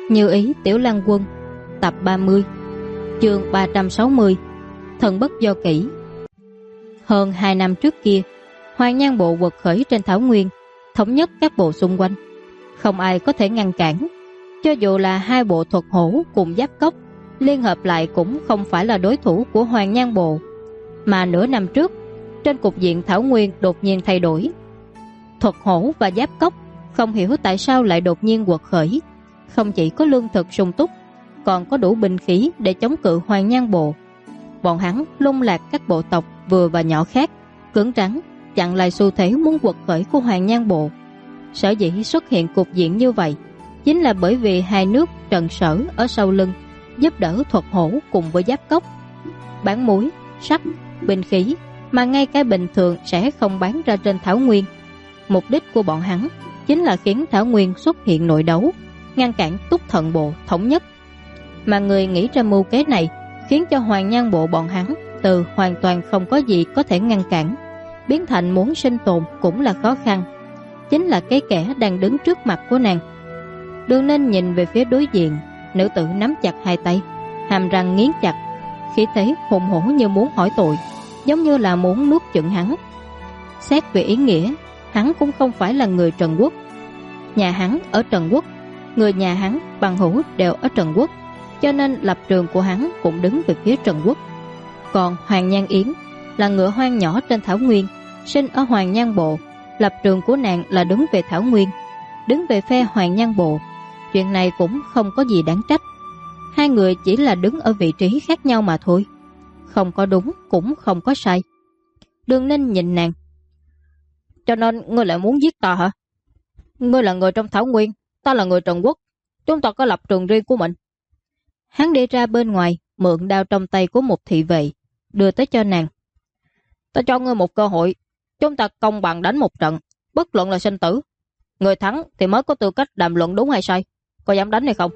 Như ý Tiểu Lang Quân, tập 30, chương 360, Thần bất do kỷ. Hơn 2 năm trước kia, Hoàng Nhan Bộ quật khởi trên thảo nguyên, thống nhất các bộ xung quanh. Không ai có thể ngăn cản. Cho dù là hai bộ Thuật Hổ cùng Giáp Cốc liên hợp lại cũng không phải là đối thủ của Hoàng Nhan Bộ. Mà nửa năm trước, trên cục diện thảo nguyên đột nhiên thay đổi. Thuật Hổ và Giáp Cốc không hiểu tại sao lại đột nhiên quật khởi. Không chỉ có lương thực sung túc, còn có đủ binh khí để chống cự Hoàng Nhan Bộ. Bọn hắn lung lạc các bộ tộc vừa và nhỏ khác, cứng rắn chặn lại xu thế muốn quật khởi của Hoàng Nhan Bộ. Sở dĩ xuất hiện cục diện như vậy chính là bởi vì hai nước Trần Sở ở sau lưng giúp đỡ Thuật Hổ cùng với Giáp Cốc bán muối, sắt, binh khí mà ngay cái bình thường sẽ không bán ra trên thảo nguyên. Mục đích của bọn hắn chính là khiến thảo nguyên xuất hiện nội đấu, ngăn cản Túc Thần Bộ thống nhất. Mà người nghĩ ra mưu kế này khiến cho Hoàng Nhan Bộ bọn hắn từ hoàn toàn không có gì có thể ngăn cản, biến thành muốn sinh tồn cũng là khó khăn. Chính là cái kẻ đang đứng trước mặt của nàng. Đường Ninh nhìn về phía đối diện, nữ tử nắm chặt hai tay, hàm răng nghiến chặt, khí thế hùng hổ như muốn hỏi tội, giống như là muốn nuốt chửng hắn. Xét về ý nghĩa, hắn cũng không phải là người Trần Quốc. Nhà hắn ở Trần Quốc, người nhà hắn bằng hữu đều ở Trần Quốc, cho nên lập trường của hắn cũng đứng về phía Trần Quốc. Còn Hoàng Nhan Yến là ngựa hoang nhỏ trên thảo nguyên, sinh ở Hoàng Nhan Bộ, lập trường của nàng là đứng về thảo nguyên, đứng về phe Hoàng Nhan Bộ. Chuyện này cũng không có gì đáng trách. Hai người chỉ là đứng ở vị trí khác nhau mà thôi, không có đúng cũng không có sai. Đường Ninh nhìn nàng. Cho nên ngươi lại muốn giết ta hả? Ngươi là người trong thảo nguyên, ta là người Trần Quốc, chúng ta có lập trường riêng của mình. Hắn đi ra bên ngoài, mượn đao trong tay của một thị vệ, đưa tới cho nàng. Ta cho ngươi một cơ hội, chúng ta công bằng đánh một trận, bất luận là sinh tử. Người thắng thì mới có tư cách đàm luận đúng hay sai. Có dám đánh hay không?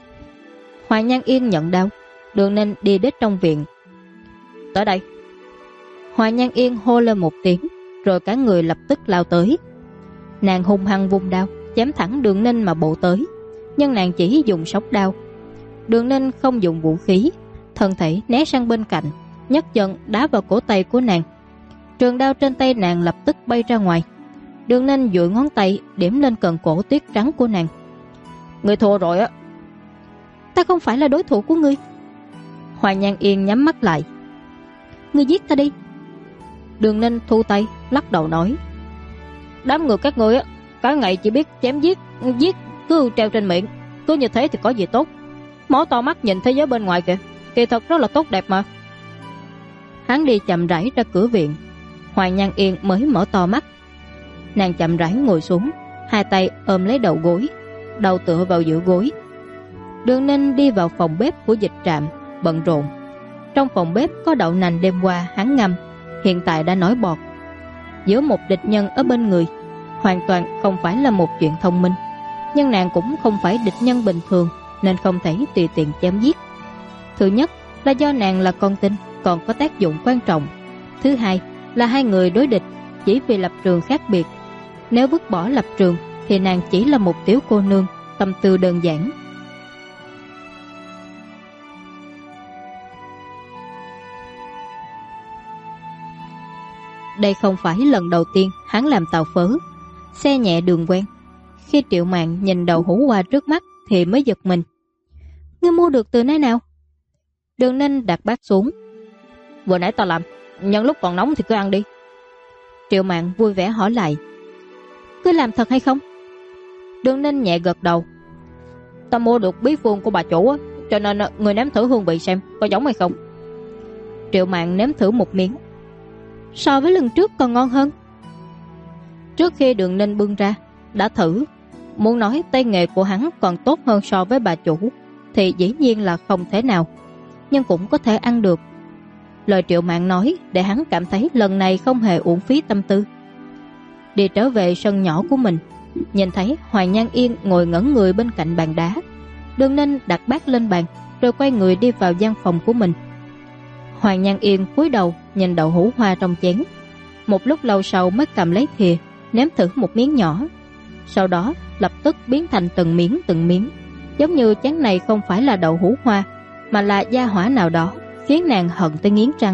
Hoàng Nhan Yên nhận đao. Đường Ninh đi đến trong viện. Tới đây. Hoàng Nhan Yên hô lên một tiếng, rồi cả người lập tức lao tới. Nàng hung hăng vung đao, chém thẳng Đường Ninh mà bổ tới, nhưng nàng chỉ dùng sóc đao. Đường Ninh không dùng vũ khí, thân thể né sang bên cạnh, nhấc chân đá vào cổ tay của nàng. Trường đao trên tay nàng lập tức bay ra ngoài. Đường Ninh duỗi ngón tay điểm lên cần cổ tuyết trắng của nàng. Ngươi thua rồi á. Ta không phải là đối thủ của ngươi. Hoàng Nhan Yên nhắm mắt lại. Ngươi giết ta đi. Đường Ninh thu tay, lắc đầu nói. Đám người các ngươi á, cả ngày chỉ biết chém giết, cứ treo trên miệng. Cứ như thế thì có gì tốt. Mở to mắt nhìn thế giới bên ngoài kìa, kỳ thật rất là tốt đẹp mà. Hắn đi chậm rãi ra cửa viện. Hoàng Nhan Yên mới mở to mắt. Nàng chậm rãi ngồi xuống, hai tay ôm lấy đầu gối, đầu tựa vào giữa gối. Đường Ninh đi vào phòng bếp của dịch trạm, bận rộn. Trong phòng bếp có đậu nành đêm qua hắn ngâm, hiện tại đã nổi bọt. Giữa một địch nhân ở bên người, hoàn toàn không phải là một chuyện thông minh. Nhưng nàng cũng không phải địch nhân bình thường, nên không thể tùy tiện chém giết. Thứ nhất là do nàng là con tin, còn có tác dụng quan trọng. Thứ hai là hai người đối địch chỉ vì lập trường khác biệt. Nếu vứt bỏ lập trường thì nàng chỉ là một tiểu cô nương, tâm tư đơn giản. Đây không phải lần đầu tiên hắn làm tàu phớ, xe nhẹ đường quen. Khi Triệu Mạn nhìn đầu hũ hoa trước mắt thì mới giật mình. Ngươi mua được từ nơi nào? Đường Ninh đặt bát xuống. Vừa nãy ta làm, nhân lúc còn nóng thì cứ ăn đi. Triệu Mạn vui vẻ hỏi lại. Cứ làm thật hay không? Đường Ninh nhẹ gật đầu. Ta mua được bí phương của bà chủ á, cho nên người nếm thử hương vị xem có giống hay không. Triệu Mạn nếm thử một miếng. So với lần trước còn ngon hơn. Trước khi Đường Ninh bưng ra, đã thử. Muốn nói tay nghề của hắn còn tốt hơn so với bà chủ thì dĩ nhiên là không thể nào, nhưng cũng có thể ăn được. Lời Triệu Mạn nói để hắn cảm thấy lần này không hề uổng phí tâm tư. Đi trở về sân nhỏ của mình, nhìn thấy Hoàng Nhan Yên ngồi ngẩn người bên cạnh bàn đá. Đường Ninh đặt bát lên bàn, rồi quay người đi vào gian phòng của mình. Hoàng Nhan Yên cúi đầu nhìn đậu hũ hoa trong chén. Một lúc lâu sau mới cầm lấy thìa, nếm thử một miếng nhỏ. Sau đó lập tức biến thành từng miếng. giống như chén này không phải là đậu hũ hoa, mà là gia hỏa nào đó khiến nàng hận tới nghiến răng.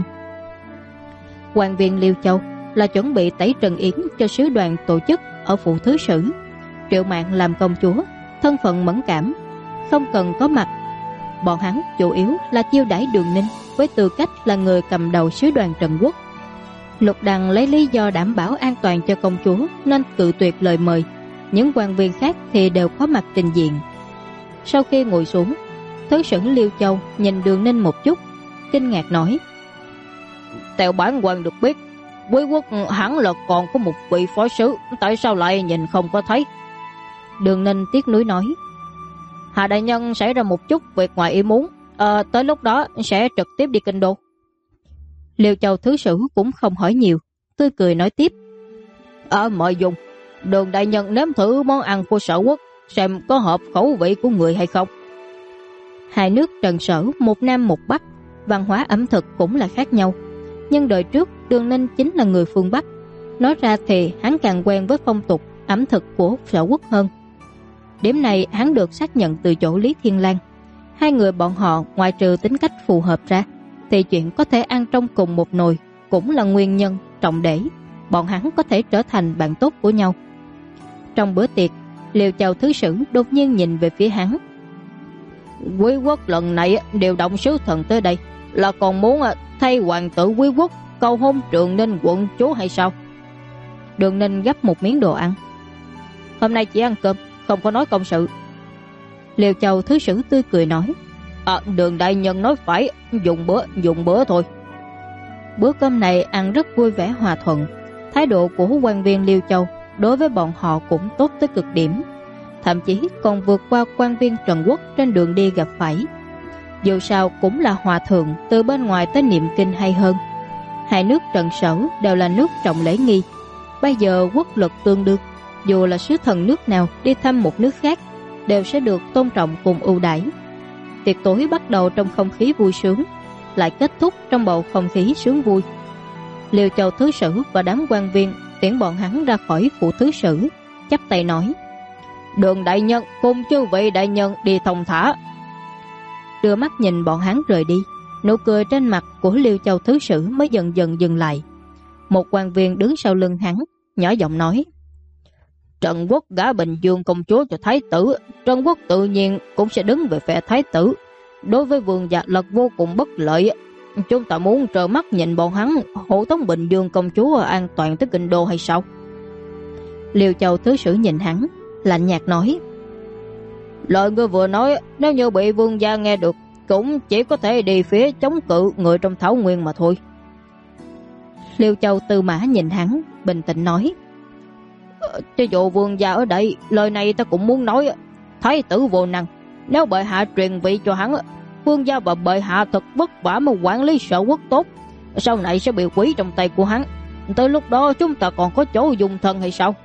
Quan viên Liêu Châu là chuẩn bị tẩy trần yến cho sứ đoàn tổ chức ở phủ thứ sử. Triệu Mạn làm công chúa, thân phận mẫn cảm, không cần có mặt. Bọn hắn chủ yếu là chiêu đãi Đường Ninh với tư cách là người cầm đầu sứ đoàn Trần Quốc. Lục Đằng lấy lý do đảm bảo an toàn cho công chúa nên cự tuyệt lời mời. Những quan viên khác thì đều có mặt trình diện. Sau khi ngồi xuống, thứ sử Liêu Châu nhìn Đường Ninh một chút, kinh ngạc nói: "Theo bản quan được biết, Quý quốc hẳn là còn có một vị phó sứ, tại sao lại nhìn không có thấy?" Đường Ninh tiếc nuối nói: "Hạ đại nhân xảy ra một chút việc ngoài ý muốn, tới lúc đó sẽ trực tiếp đi kinh đô." Liêu Châu thứ sử cũng không hỏi nhiều, tươi cười nói tiếp: "Mời dùng, Đường đại nhân nếm thử món ăn của Sở Quốc, xem có hợp khẩu vị của người hay không." Hai nước Trần Sở một Nam một Bắc, văn hóa ẩm thực cũng là khác nhau. Nhưng đời trước Đường Ninh chính là người phương Bắc, nói ra thì hắn càng quen với phong tục ẩm thực của Sở Quốc hơn. Điểm này hắn được xác nhận từ chỗ Lý Thiên Lang. Hai người bọn họ ngoại trừ tính cách phù hợp ra, thì chuyện có thể ăn trong cùng một nồi cũng là nguyên nhân trọng để bọn hắn có thể trở thành bạn tốt của nhau. Trong bữa tiệc, Liêu Châu thứ sử đột nhiên nhìn về phía hắn: "Quý quốc lần này điều động sứ thần tới đây là còn muốn thay hoàng tử Quý quốc cầu hôn Trường Ninh quận chúa hay sao?" Đường Ninh gấp một miếng đồ ăn: "Hôm nay chỉ ăn cơm, không có nói công sự." Liêu Châu thứ sử tươi cười nói: "Đường đại nhân nói phải, dùng bữa thôi." Bữa cơm này ăn rất vui vẻ hòa thuận. Thái độ của quan viên Liêu Châu đối với bọn họ cũng tốt tới cực điểm, thậm chí còn vượt qua quan viên Trần Quốc trên đường đi gặp phải. Dù sao cũng là hòa thượng từ bên ngoài tới niệm kinh hay hơn. Hai nước Trần Sở đều là nước trọng lễ nghi, bây giờ quốc lực tương đương, dù là sứ thần nước nào đi thăm một nước khác đều sẽ được tôn trọng cùng ưu đãi. Tiệc tối bắt đầu trong không khí vui sướng, lại kết thúc trong bầu không khí sướng vui. Liêu Châu thứ sử và đám quan viên tiễn bọn hắn ra khỏi phủ thứ sử, chắp tay nói: "Đường đại nhân cùng chư vị đại nhân đi thông thả." Đưa mắt nhìn bọn hắn rời đi, nụ cười trên mặt của Liêu Châu thứ sử mới dần dần dừng lại. Một quan viên đứng sau lưng hắn nhỏ giọng nói: "Trần Quốc gả Bình Dương công chúa cho thái tử, Trần Quốc tự nhiên cũng sẽ đứng về phe thái tử. Đối với vương gia là vô cùng bất lợi. Chúng ta muốn trơ mắt nhìn bọn hắn hộ tống Bình Dương công chúa an toàn tới kinh đô hay sao?" Liêu Châu thứ sử nhìn hắn, lạnh nhạt nói: "Lời ngươi vừa nói, nếu như bị vương gia nghe được, cũng chỉ có thể đi phía chống cự người trong Thảo Nguyên mà thôi." Liêu Châu Tư Mã nhìn hắn, bình tĩnh nói: "Cho dù vương gia ở đây, lời này ta cũng muốn nói. Thái tử vô năng, nếu bệ hạ truyền vị cho hắn, vương gia và bệ hạ thật vất vả mà quản lý Sở Quốc tốt, sau này sẽ bị quý trong tay của hắn. Tới lúc đó chúng ta còn có chỗ dùng thân hay sao?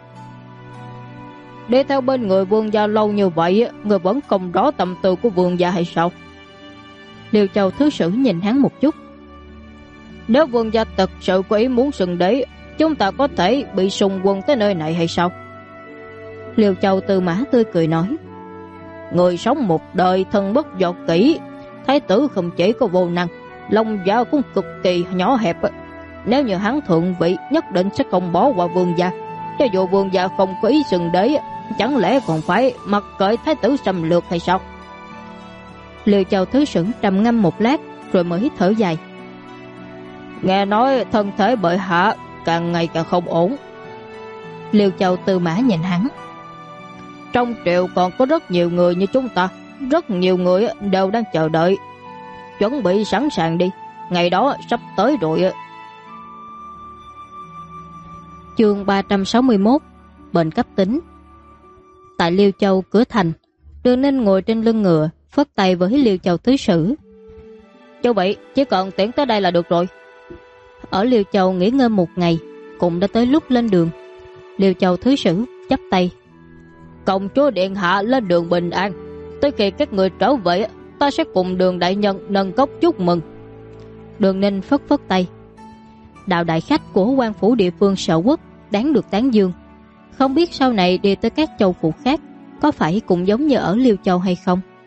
Đi theo bên người vương gia lâu như vậy, người vẫn không rõ tâm tư của vương gia hay sao?" Liêu Châu thứ sử nhìn hắn một chút: "Nếu vương gia thật sự có ý muốn xưng đế, chúng ta có thể bị xung quân tới nơi này hay sao?" Liêu Châu Tư Mã tươi cười nói: "Người sống một đời thân bất do kỹ, thái tử không chỉ có vô năng, lòng dạ cũng cực kỳ nhỏ hẹp. Nếu như hắn thượng vị, nhất định sẽ không bỏ qua vương gia. Cho dù vương gia không có ý xưng đế, chẳng lẽ còn phải mặc kệ thái tử xâm lược hay sao?" Liêu Châu thứ sử trầm ngâm một lát rồi mới thở dài: "Nghe nói thân thể bệ hạ càng ngày càng không ổn." Liêu Châu Tư Mã nhìn hắn: "Trong triều còn có rất nhiều người như chúng ta, rất nhiều người đều đang chờ đợi. Chuẩn bị sẵn sàng đi, ngày đó sắp tới rồi." Chương 361: Bệnh cấp tính. Tại Liêu Châu cửa thành, Đường Ninh ngồi trên lưng ngựa, phất tay với Liêu Châu thứ sử: "Chú vị, chỉ cần tiễn tới đây là được rồi." Ở Liêu Châu nghỉ ngơi một ngày, cũng đã tới lúc lên đường. Liêu Châu thứ sử chắp tay: "Công chúa điện hạ lên đường bình an. Tới khi các người trở về, ta sẽ cùng Đường đại nhân nâng cốc chúc mừng." Đường Ninh phất phất tay. Đạo đại khách của quan phủ địa phương Sở Quốc đáng được tán dương. Không biết sau này đi tới các châu phủ khác có phải cũng giống như ở Liêu Châu hay không.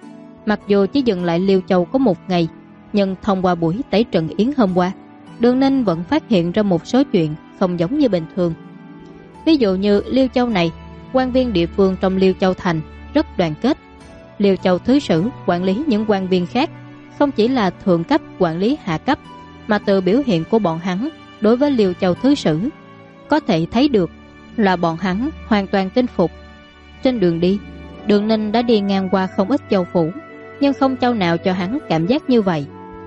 Mặc dù chỉ dừng lại Liêu Châu có một ngày, nhưng thông qua buổi tẩy trần yến hôm qua, Đường Ninh vẫn phát hiện ra một số chuyện không giống như bình thường. Ví dụ như Liêu Châu này, quan viên địa phương trong Liêu Châu thành rất đoàn kết. Liêu Châu thứ sử quản lý những quan viên khác, không chỉ là thượng cấp quản lý hạ cấp, mà từ biểu hiện của bọn hắn đối với Liêu Châu thứ sử có thể thấy được là bọn hắn hoàn toàn tin phục. Trên đường đi, Đường Ninh đã đi ngang qua không ít châu phủ, nhưng không châu nào cho hắn cảm giác như vậy.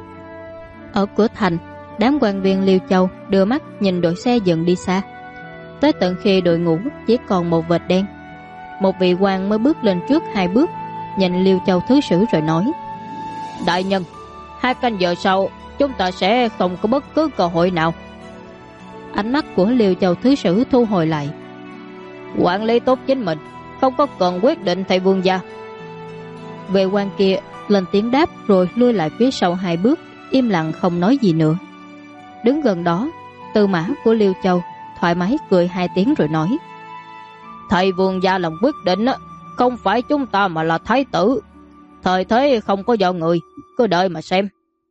Ở cửa thành, đám quan viên Liêu Châu đưa mắt nhìn đội xe dần đi xa, tới tận khi đội ngũ chỉ còn một vệt đen. Một vị quan mới bước lên trước 2 bước, nhìn Liêu Châu thứ sử rồi nói: Đại nhân, 2 canh giờ sau chúng ta sẽ không có bất cứ cơ hội nào. Ánh mắt của Liêu Châu thứ sử thu hồi lại. Quản lý tốt chính mình, không có cần quyết định thầy vương gia. Vệ quan kia lên tiếng đáp rồi lui lại phía sau 2 bước, im lặng không nói gì nữa. Đứng gần đó, Tư Mã của Liêu Châu thoải mái cười 2 tiếng rồi nói: Thầy vương gia làm quyết định, không phải chúng ta mà là thái tử. Thời thế không có do người, cứ đợi mà xem.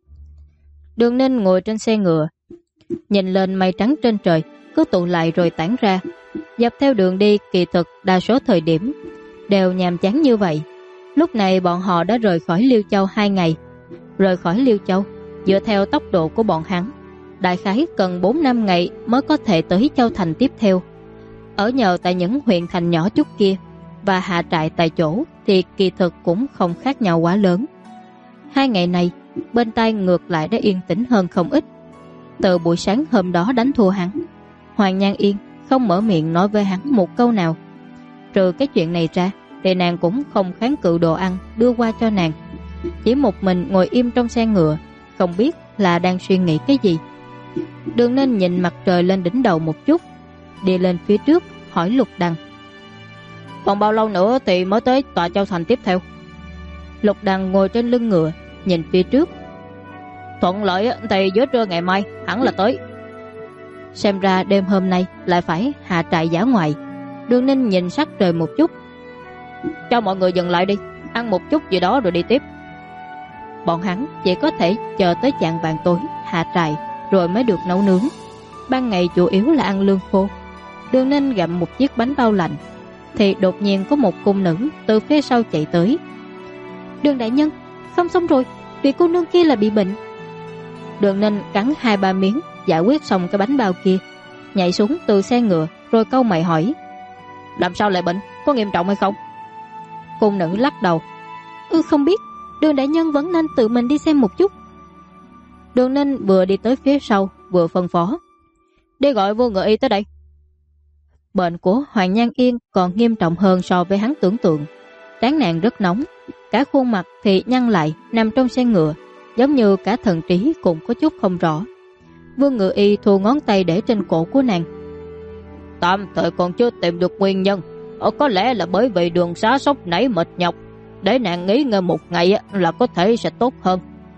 Đường Ninh ngồi trên xe ngựa, nhìn lên mây trắng trên trời cứ tụ lại rồi tản ra. Dọc theo đường đi, kỳ thực đa số thời điểm đều nhàm chán như vậy. Lúc này bọn họ đã rời khỏi Liêu Châu 2 ngày. Rời khỏi Liêu Châu, dựa theo tốc độ của bọn hắn, đại khái cần 4-5 ngày mới có thể tới Châu thành tiếp theo. Ở nhờ tại những huyện thành nhỏ chút kia và hạ trại tại chỗ thì kỳ thực cũng không khác nhau quá lớn. 2 ngày này, bên tai ngược lại đã yên tĩnh hơn không ít. Từ buổi sáng hôm đó đánh thua hắn, Hoàng Nhan Yên không mở miệng nói với hắn một câu nào. Trừ cái chuyện này ra thì nàng cũng không kháng cự đồ ăn đưa qua cho nàng, chỉ một mình ngồi im trong xe ngựa, không biết là đang suy nghĩ cái gì. Đường Ninh nhìn mặt trời lên đỉnh đầu một chút, đi lên phía trước hỏi Lục Đằng: Còn bao lâu nữa thì mới tới tòa Châu thành tiếp theo? Lục Đằng ngồi trên lưng ngựa nhìn phía trước: Thuận lợi thì giữa trưa ngày mai hẳn là tới. Xem ra đêm hôm nay lại phải hạ trại dã ngoại. Đường Ninh nhìn sắc trời một chút: Cho mọi người dừng lại đi, ăn một chút gì đó rồi đi tiếp. Bọn hắn chỉ có thể chờ tới chạng vàng tối hạ trại rồi mới được nấu nướng. Ban ngày chủ yếu là ăn lương khô. Đường Ninh gặm một chiếc bánh bao lạnh thì đột nhiên có một cung nữ từ phía sau chạy tới. Đường đại nhân, không xong rồi, vị cô nương kia là bị bệnh. Đường Ninh cắn 2-3 miếng giải quyết xong cái bánh bao kia, nhảy xuống từ xe ngựa rồi cau mày hỏi: Làm sao lại bệnh, có nghiêm trọng hay không? Cung nữ lắc đầu: Không biết, đường đại nhân vẫn nên tự mình đi xem một chút. Đường Ninh vừa đi tới phía sau vừa phân phó: Đi gọi vô ngựa y tới đây. Bệnh của Hoàng Nhan Yên còn nghiêm trọng hơn so với hắn tưởng tượng. Trán nàng rất nóng, cả khuôn mặt thì nhăn lại nằm trong xe ngựa, giống như cả thần trí cũng có chút không rõ. Vương Ngự Y thu ngón tay để trên cổ của nàng: Tạm thời còn chưa tìm được nguyên nhân, có lẽ là bởi vì đường xá sốc nảy mệt nhọc, để nàng nghỉ ngơi một ngày là có thể sẽ tốt hơn.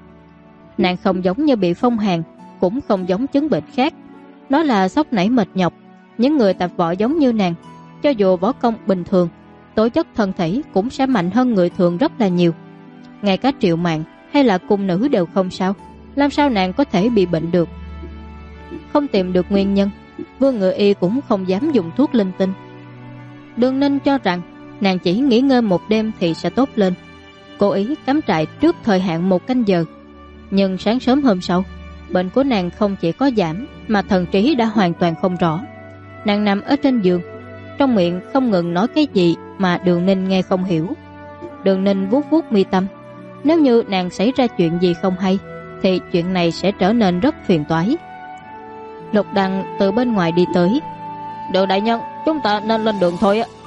Nàng không giống như bị phong hàn, cũng không giống chứng bệnh khác. Nó là sốc nảy mệt nhọc. Những người tập võ giống như nàng, cho dù võ công bình thường, tố chất thân thể cũng sẽ mạnh hơn người thường rất là nhiều. Ngay cả Triệu Mạn hay là cung nữ đều không sao, làm sao nàng có thể bị bệnh được? Không tìm được nguyên nhân, Vương Ngự Y cũng không dám dùng thuốc linh tinh. Đường Ninh cho rằng nàng chỉ nghỉ ngơi một đêm thì sẽ tốt lên, cố ý cắm trại trước thời hạn 1 canh giờ. Nhưng sáng sớm hôm sau, bệnh của nàng không chỉ có giảm mà thần trí đã hoàn toàn không rõ. Nàng nằm ở trên giường, trong miệng không ngừng nói cái gì mà Đường Ninh nghe không hiểu. Đường Ninh vuốt vuốt mi tâm, nếu như nàng xảy ra chuyện gì không hay thì chuyện này sẽ trở nên rất phiền toái. Lục Đằng từ bên ngoài đi tới: Đường đại nhân, chúng ta nên lên đường thôi á.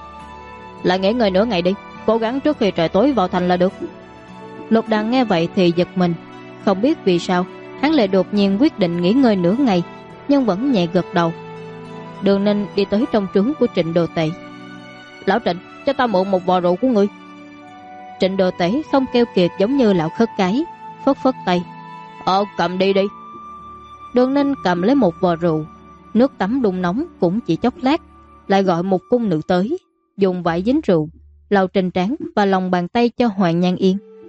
Lại nghỉ ngơi nửa ngày đi, cố gắng trước khi trời tối vào thành là được. Lục Đằng nghe vậy thì giật mình, không biết vì sao hắn lại đột nhiên quyết định nghỉ ngơi nửa ngày, nhưng vẫn nhẹ gật đầu. Đường Ninh đi tới trong trướng của Trịnh Đồ Tể: Lão Trịnh, cho ta mượn một vò rượu của ngươi. Trịnh Đồ Tể không keo kiệt giống như lão khất cái, phất phất tay: Cầm đi đi. Đường Ninh cầm lấy một vò rượu, nước tắm đun nóng cũng chỉ chốc lát, lại gọi một cung nữ tới, dùng vải dính rượu lau trên trán và lòng bàn tay cho Hoàng Nhan Yên.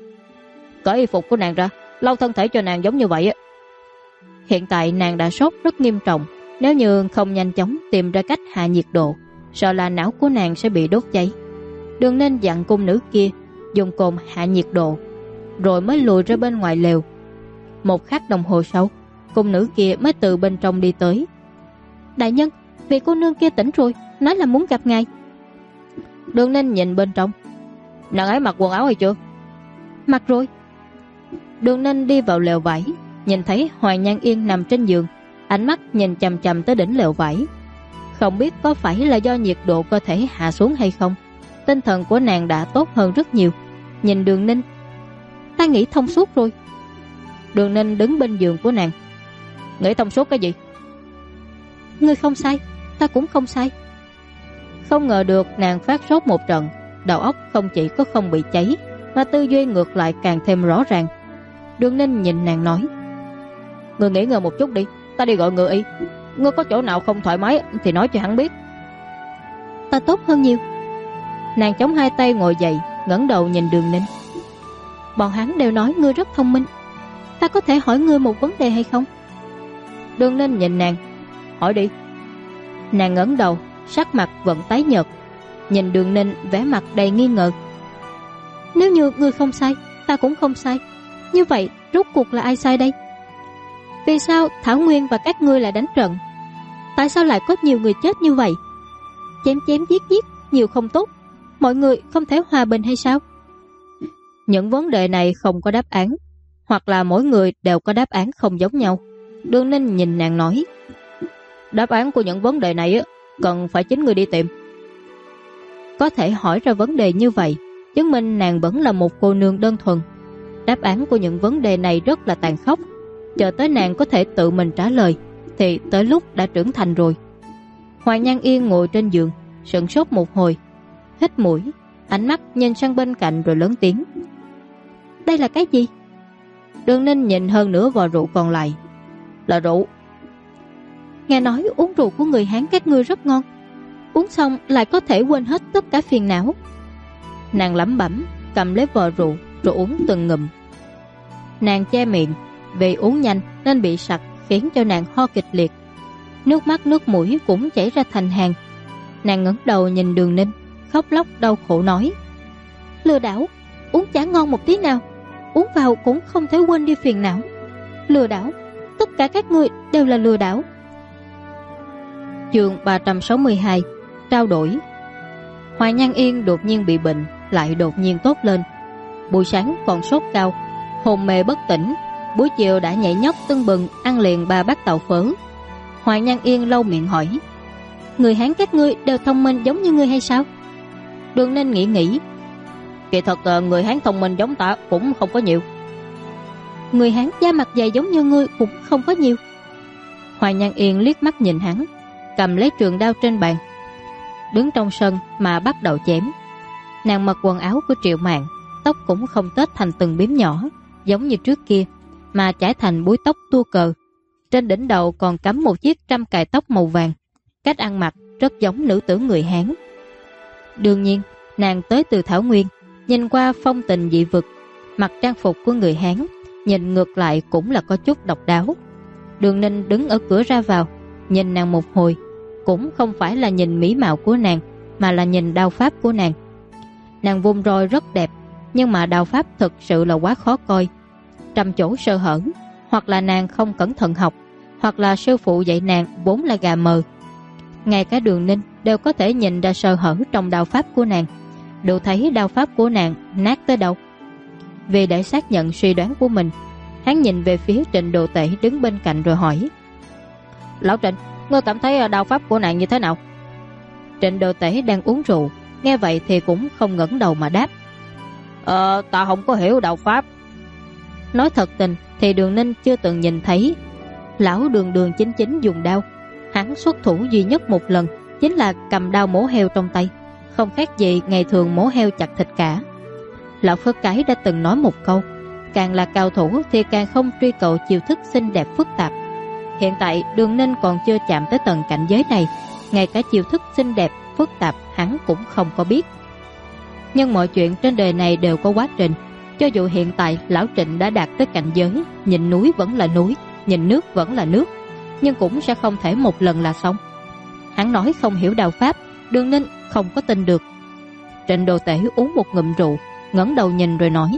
cởi y phục của nàng ra, lau thân thể cho nàng giống như vậy á. Hiện tại nàng đã sốt rất nghiêm trọng, nếu như không nhanh chóng tìm ra cách hạ nhiệt độ, sợ là não của nàng sẽ bị đốt cháy. Đường Ninh dặn cung nữ kia dùng cồn hạ nhiệt độ, rồi mới lùi ra bên ngoài lều. Một khắc đồng hồ sau, cung nữ kia mới từ bên trong đi tới. Đại nhân, vị cô nương kia tỉnh rồi, nói là muốn gặp ngài. Đường Ninh nhìn bên trong. Nàng ấy mặc quần áo hay chưa? Mặc rồi. Đường Ninh đi vào lều vải, nhìn thấy Hoàng Nhan Yên nằm trên giường, ánh mắt nhìn chằm chằm tới đỉnh lều vải. Không biết có phải là do nhiệt độ cơ thể hạ xuống hay không, tinh thần của nàng đã tốt hơn rất nhiều. Nhìn Đường Ninh, ta nghĩ thông suốt rồi. Đường Ninh đứng bên giường của nàng. Nghĩ thông suốt cái gì? Ngươi không sai, ta cũng không sai. Không ngờ được nàng phát sốt một trận, đầu óc không chỉ có không bị cháy, mà tư duy ngược lại càng thêm rõ ràng. Đường Ninh nhìn nàng nói, ngươi nghỉ ngơi một chút đi, ta đi gọi ngựa y. Ngươi có chỗ nào không thoải mái thì nói cho hắn biết. Ta tốt hơn nhiều. Nàng chống hai tay ngồi dậy, ngẩng đầu nhìn Đường Ninh. Bọn hắn đều nói ngươi rất thông minh, ta có thể hỏi ngươi một vấn đề hay không? Đường Ninh nhìn nàng, hỏi đi. Nàng ngẩng đầu, sắc mặt vẫn tái nhợt, nhìn Đường Ninh vẻ mặt đầy nghi ngờ. Nếu như ngươi không sai, ta cũng không sai, như vậy rốt cuộc là ai sai đây? Vì sao Thảo Nguyên và các ngươi lại đánh trận? Tại sao lại có nhiều người chết như vậy? Chém chém giết giết nhiều không tốt, mọi người không thể hòa bình hay sao? Những vấn đề này không có đáp án, hoặc là mỗi người đều có đáp án không giống nhau. Đường Ninh nhìn nàng nói, đáp án của những vấn đề này cần phải chính người đi tìm. Có thể hỏi ra vấn đề như vậy, chứng minh nàng vẫn là một cô nương đơn thuần. Đáp án của những vấn đề này rất là tàn khốc, chờ tới nàng có thể tự mình trả lời thì tới lúc đã trưởng thành rồi. Hoàng Nhan Yên ngồi trên giường, sững sốt một hồi, hít mũi, ánh mắt nhìn sang bên cạnh rồi lớn tiếng, đây là cái gì? Đường Ninh nhìn hơn nửa vò rượu còn lại. Là rượu. Nghe nói uống rượu của người Hán các ngươi rất ngon, uống xong lại có thể quên hết tất cả phiền não. Nàng lẩm bẩm, cầm lấy vò rượu rồi uống từng ngụm. Nàng che miệng, vì uống nhanh nên bị sặc, khiến cho nàng ho kịch liệt, nước mắt nước mũi cũng chảy ra thành hàng. Nàng ngẩng đầu nhìn Đường Ninh, khóc lóc đau khổ nói, lừa đảo, uống chả ngon một tí nào, uống vào cũng không thể quên đi phiền não. Lừa đảo, tất cả các ngươi đều là lừa đảo. Chương 362, trao đổi. Hoàng Nhan Yên đột nhiên bị bệnh, lại đột nhiên tốt lên. Buổi sáng còn sốt cao, hồn mê bất tỉnh, buổi chiều đã nhảy nhót tưng bừng, ăn liền 3 bát tàu phớ. Hoàng Nhan Yên lau miệng hỏi, người Hán các ngươi đều thông minh giống như ngươi hay sao? Đường Ninh nghĩ, kỳ thật người Hán thông minh giống ta cũng không có nhiều. Người Hán da mặt dày giống như ngươi cũng không có nhiều. Hoàng Nhan Yên liếc mắt nhìn hắn, cầm lấy trường đao trên bàn, đứng trong sân mà bắt đầu chém. Nàng mặc quần áo của Triệu Mạn, tóc cũng không tết thành từng bím nhỏ giống như trước kia, mà trải thành búi tóc tua cờ. Trên đỉnh đầu còn cắm một chiếc trăm cài tóc màu vàng, cách ăn mặc rất giống nữ tử người Hán. Đương nhiên, nàng tới từ Thảo Nguyên, nhìn qua phong tình dị vực, mặc trang phục của người Hán, nhìn ngược lại cũng là có chút độc đáo. Đường Ninh đứng ở cửa ra vào, nhìn nàng một hồi, cũng không phải là nhìn mỹ mạo của nàng, mà là nhìn đao pháp của nàng. Nàng vung roi rất đẹp, nhưng mà đao pháp thực sự là quá khó coi, trăm chỗ sơ hở, hoặc là nàng không cẩn thận học, hoặc là sư phụ dạy nàng vốn là gà mờ. Ngay cả Đường Ninh đều có thể nhìn ra sơ hở trong đao pháp của nàng, đủ thấy đao pháp của nàng nát tới đâu. Vì để xác nhận suy đoán của mình, hắn nhìn về phía Trịnh Đồ Tể đứng bên cạnh rồi hỏi, Lão Trịnh, ngươi cảm thấy đao pháp của nàng như thế nào? Trịnh Đồ Tể đang uống rượu, nghe vậy thì cũng không ngẩng đầu mà đáp, ta không có hiểu đao pháp. Nói thật tình thì Đường Ninh chưa từng nhìn thấy lão Đường chính dùng đao. Hắn xuất thủ duy nhất một lần chính là cầm đao mổ heo trong tay, không khác gì ngày thường mổ heo chặt thịt cả. Lão Phất Cái đã từng nói một câu, càng là cao thủ thì càng không truy cầu chiêu thức xinh đẹp phức tạp. Hiện tại Đường Ninh còn chưa chạm tới tầng cảnh giới này, ngay cả chiêu thức xinh đẹp phức tạp hắn cũng không có biết. Nhưng mọi chuyện trên đời này đều có quá trình, Cho dù hiện tại lão Trịnh đã đạt tới cảnh giới nhìn núi vẫn là núi, nhìn nước vẫn là nước, nhưng cũng sẽ không thể một lần là xong. Hắn nói không hiểu đạo pháp, Đường Ninh không có tin được. Trịnh Đồ Tể uống một ngụm rượu, ngẩng đầu nhìn rồi nói: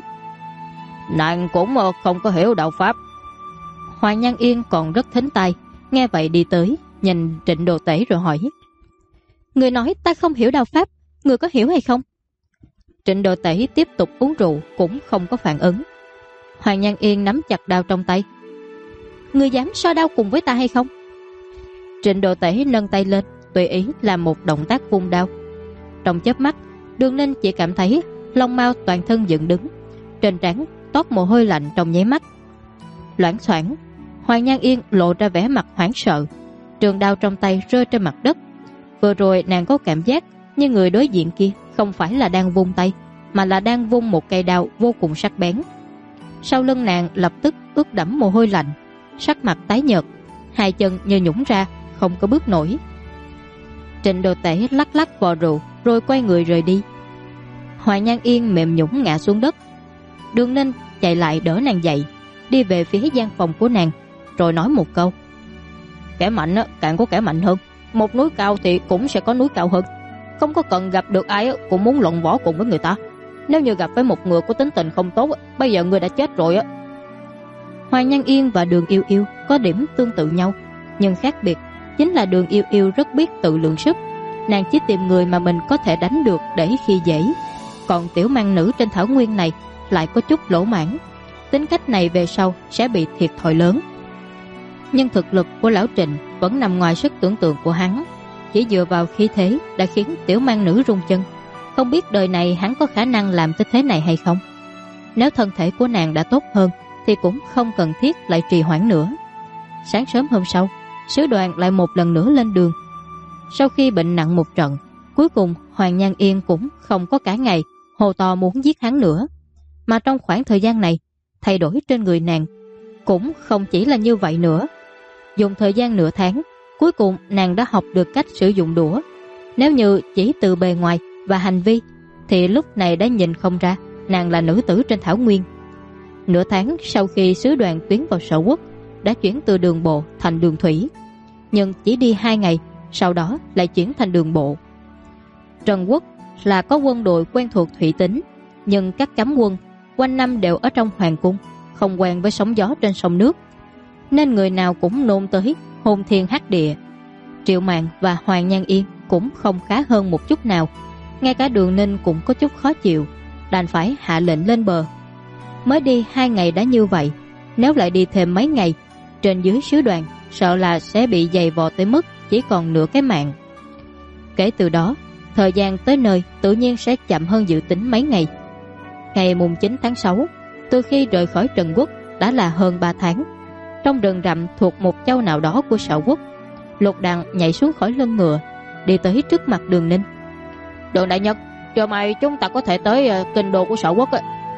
Nàng cũng không có hiểu đạo pháp. Hoàng Nhan Yên còn rất thính tai, nghe vậy đi tới, nhìn Trịnh Đồ Tể rồi hỏi: Người nói ta không hiểu đạo pháp, người có hiểu hay không? Trịnh Đồ Tể tiếp tục uống rượu, cũng không có phản ứng. Hoàng Nhan Yên nắm chặt đao trong tay: Người dám so đao cùng với ta hay không? Trịnh Đồ Tể nâng tay lên, tùy ý làm một động tác vung đao. Trong chớp mắt, Đường Ninh chỉ cảm thấy lông mao toàn thân dựng đứng, trên trán toát mồ hôi lạnh trong nháy mắt. Loảng xoảng, Hoàng Nhan Yên lộ ra vẻ mặt hoảng sợ, trường đao trong tay rơi trên mặt đất. Vừa rồi nàng có cảm giác như người đối diện kia không phải là đang vung tay, mà là đang vung một cây đao vô cùng sắc bén. Sau lưng nàng lập tức ướt đẫm mồ hôi lạnh, sắc mặt tái nhợt, hai chân như nhũn ra, không có bước nổi. Trịnh Đồ Tể lắc lắc vò rượu rồi quay người rời đi. Hoàng Nhan Yên mềm nhũn ngã xuống đất. Đường Ninh chạy lại đỡ nàng dậy, đi về phía gian phòng của nàng, rồi nói một câu: Kẻ mạnh càng có kẻ mạnh hơn, một núi cao thì cũng sẽ có núi cao hơn. Không có cần gặp được ai cũng muốn luận võ cùng với người ta. Nếu như gặp với một người có tính tình không tốt, bây giờ người đã chết rồi. Hoàng Nhan Yên và Đường Yêu Yêu có điểm tương tự nhau, nhưng khác biệt chính là Đường Yêu Yêu rất biết tự lượng sức. Nàng chỉ tìm người mà mình có thể đánh được để khi dễ. Còn tiểu mang nữ trên thảo nguyên này lại có chút lỗ mãn, tính cách này về sau sẽ bị thiệt thòi lớn. Nhưng thực lực của lão Trịnh vẫn nằm ngoài sức tưởng tượng của hắn. Chỉ dựa vào khí thế đã khiến tiểu mang nữ rung chân. Không biết đời này hắn có khả năng làm tới thế này hay không. Nếu thân thể của nàng đã tốt hơn thì cũng không cần thiết lại trì hoãn nữa. Sáng sớm hôm sau, sứ đoàn lại một lần nữa lên đường. Sau khi bệnh nặng một trận, cuối cùng Hoàng Nhan Yên cũng không có cả ngày hồ to muốn giết hắn nữa. Mà trong khoảng thời gian này, thay đổi trên người nàng cũng không chỉ là như vậy nữa. Dùng thời gian nửa tháng, cuối cùng nàng đã học được cách sử dụng đũa. Nếu như chỉ từ bề ngoài và hành vi thì lúc này đã nhìn không ra nàng là nữ tử trên thảo nguyên. Nửa tháng sau khi sứ đoàn tiến vào Sở Quốc, đã chuyển từ đường bộ thành đường thủy, nhưng chỉ đi 2 ngày, sau đó lại chuyển thành đường bộ. Trần Quốc là có quân đội quen thuộc thủy tính, nhưng các cấm quân quanh năm đều ở trong hoàng cung, không quen với sóng gió trên sông nước, nên người nào cũng nôn tới hôn thiên hắc địa. Triệu Mạn và Hoàng Nhan Yên cũng không khá hơn một chút nào. Ngay cả Đường Ninh cũng có chút khó chịu, đành phải hạ lệnh lên bờ. Mới đi 2 ngày đã như vậy, nếu lại đi thêm mấy ngày, trên dưới sứ đoàn sợ là sẽ bị dày vò tới mức chỉ còn nửa cái mạng. Kể từ đó, thời gian tới nơi tự nhiên sẽ chậm hơn dự tính mấy ngày. Ngày mùng 9 tháng 6, từ khi rời khỏi Trần Quốc đã là hơn 3 tháng. Trong rừng rậm thuộc một châu nào đó của Sở Quốc, Lục Đằng nhảy xuống khỏi lưng ngựa, đi tới trước mặt Đường Ninh. Đường đại nhân, chờ mai chúng ta có thể tới kinh đô của Sở Quốc.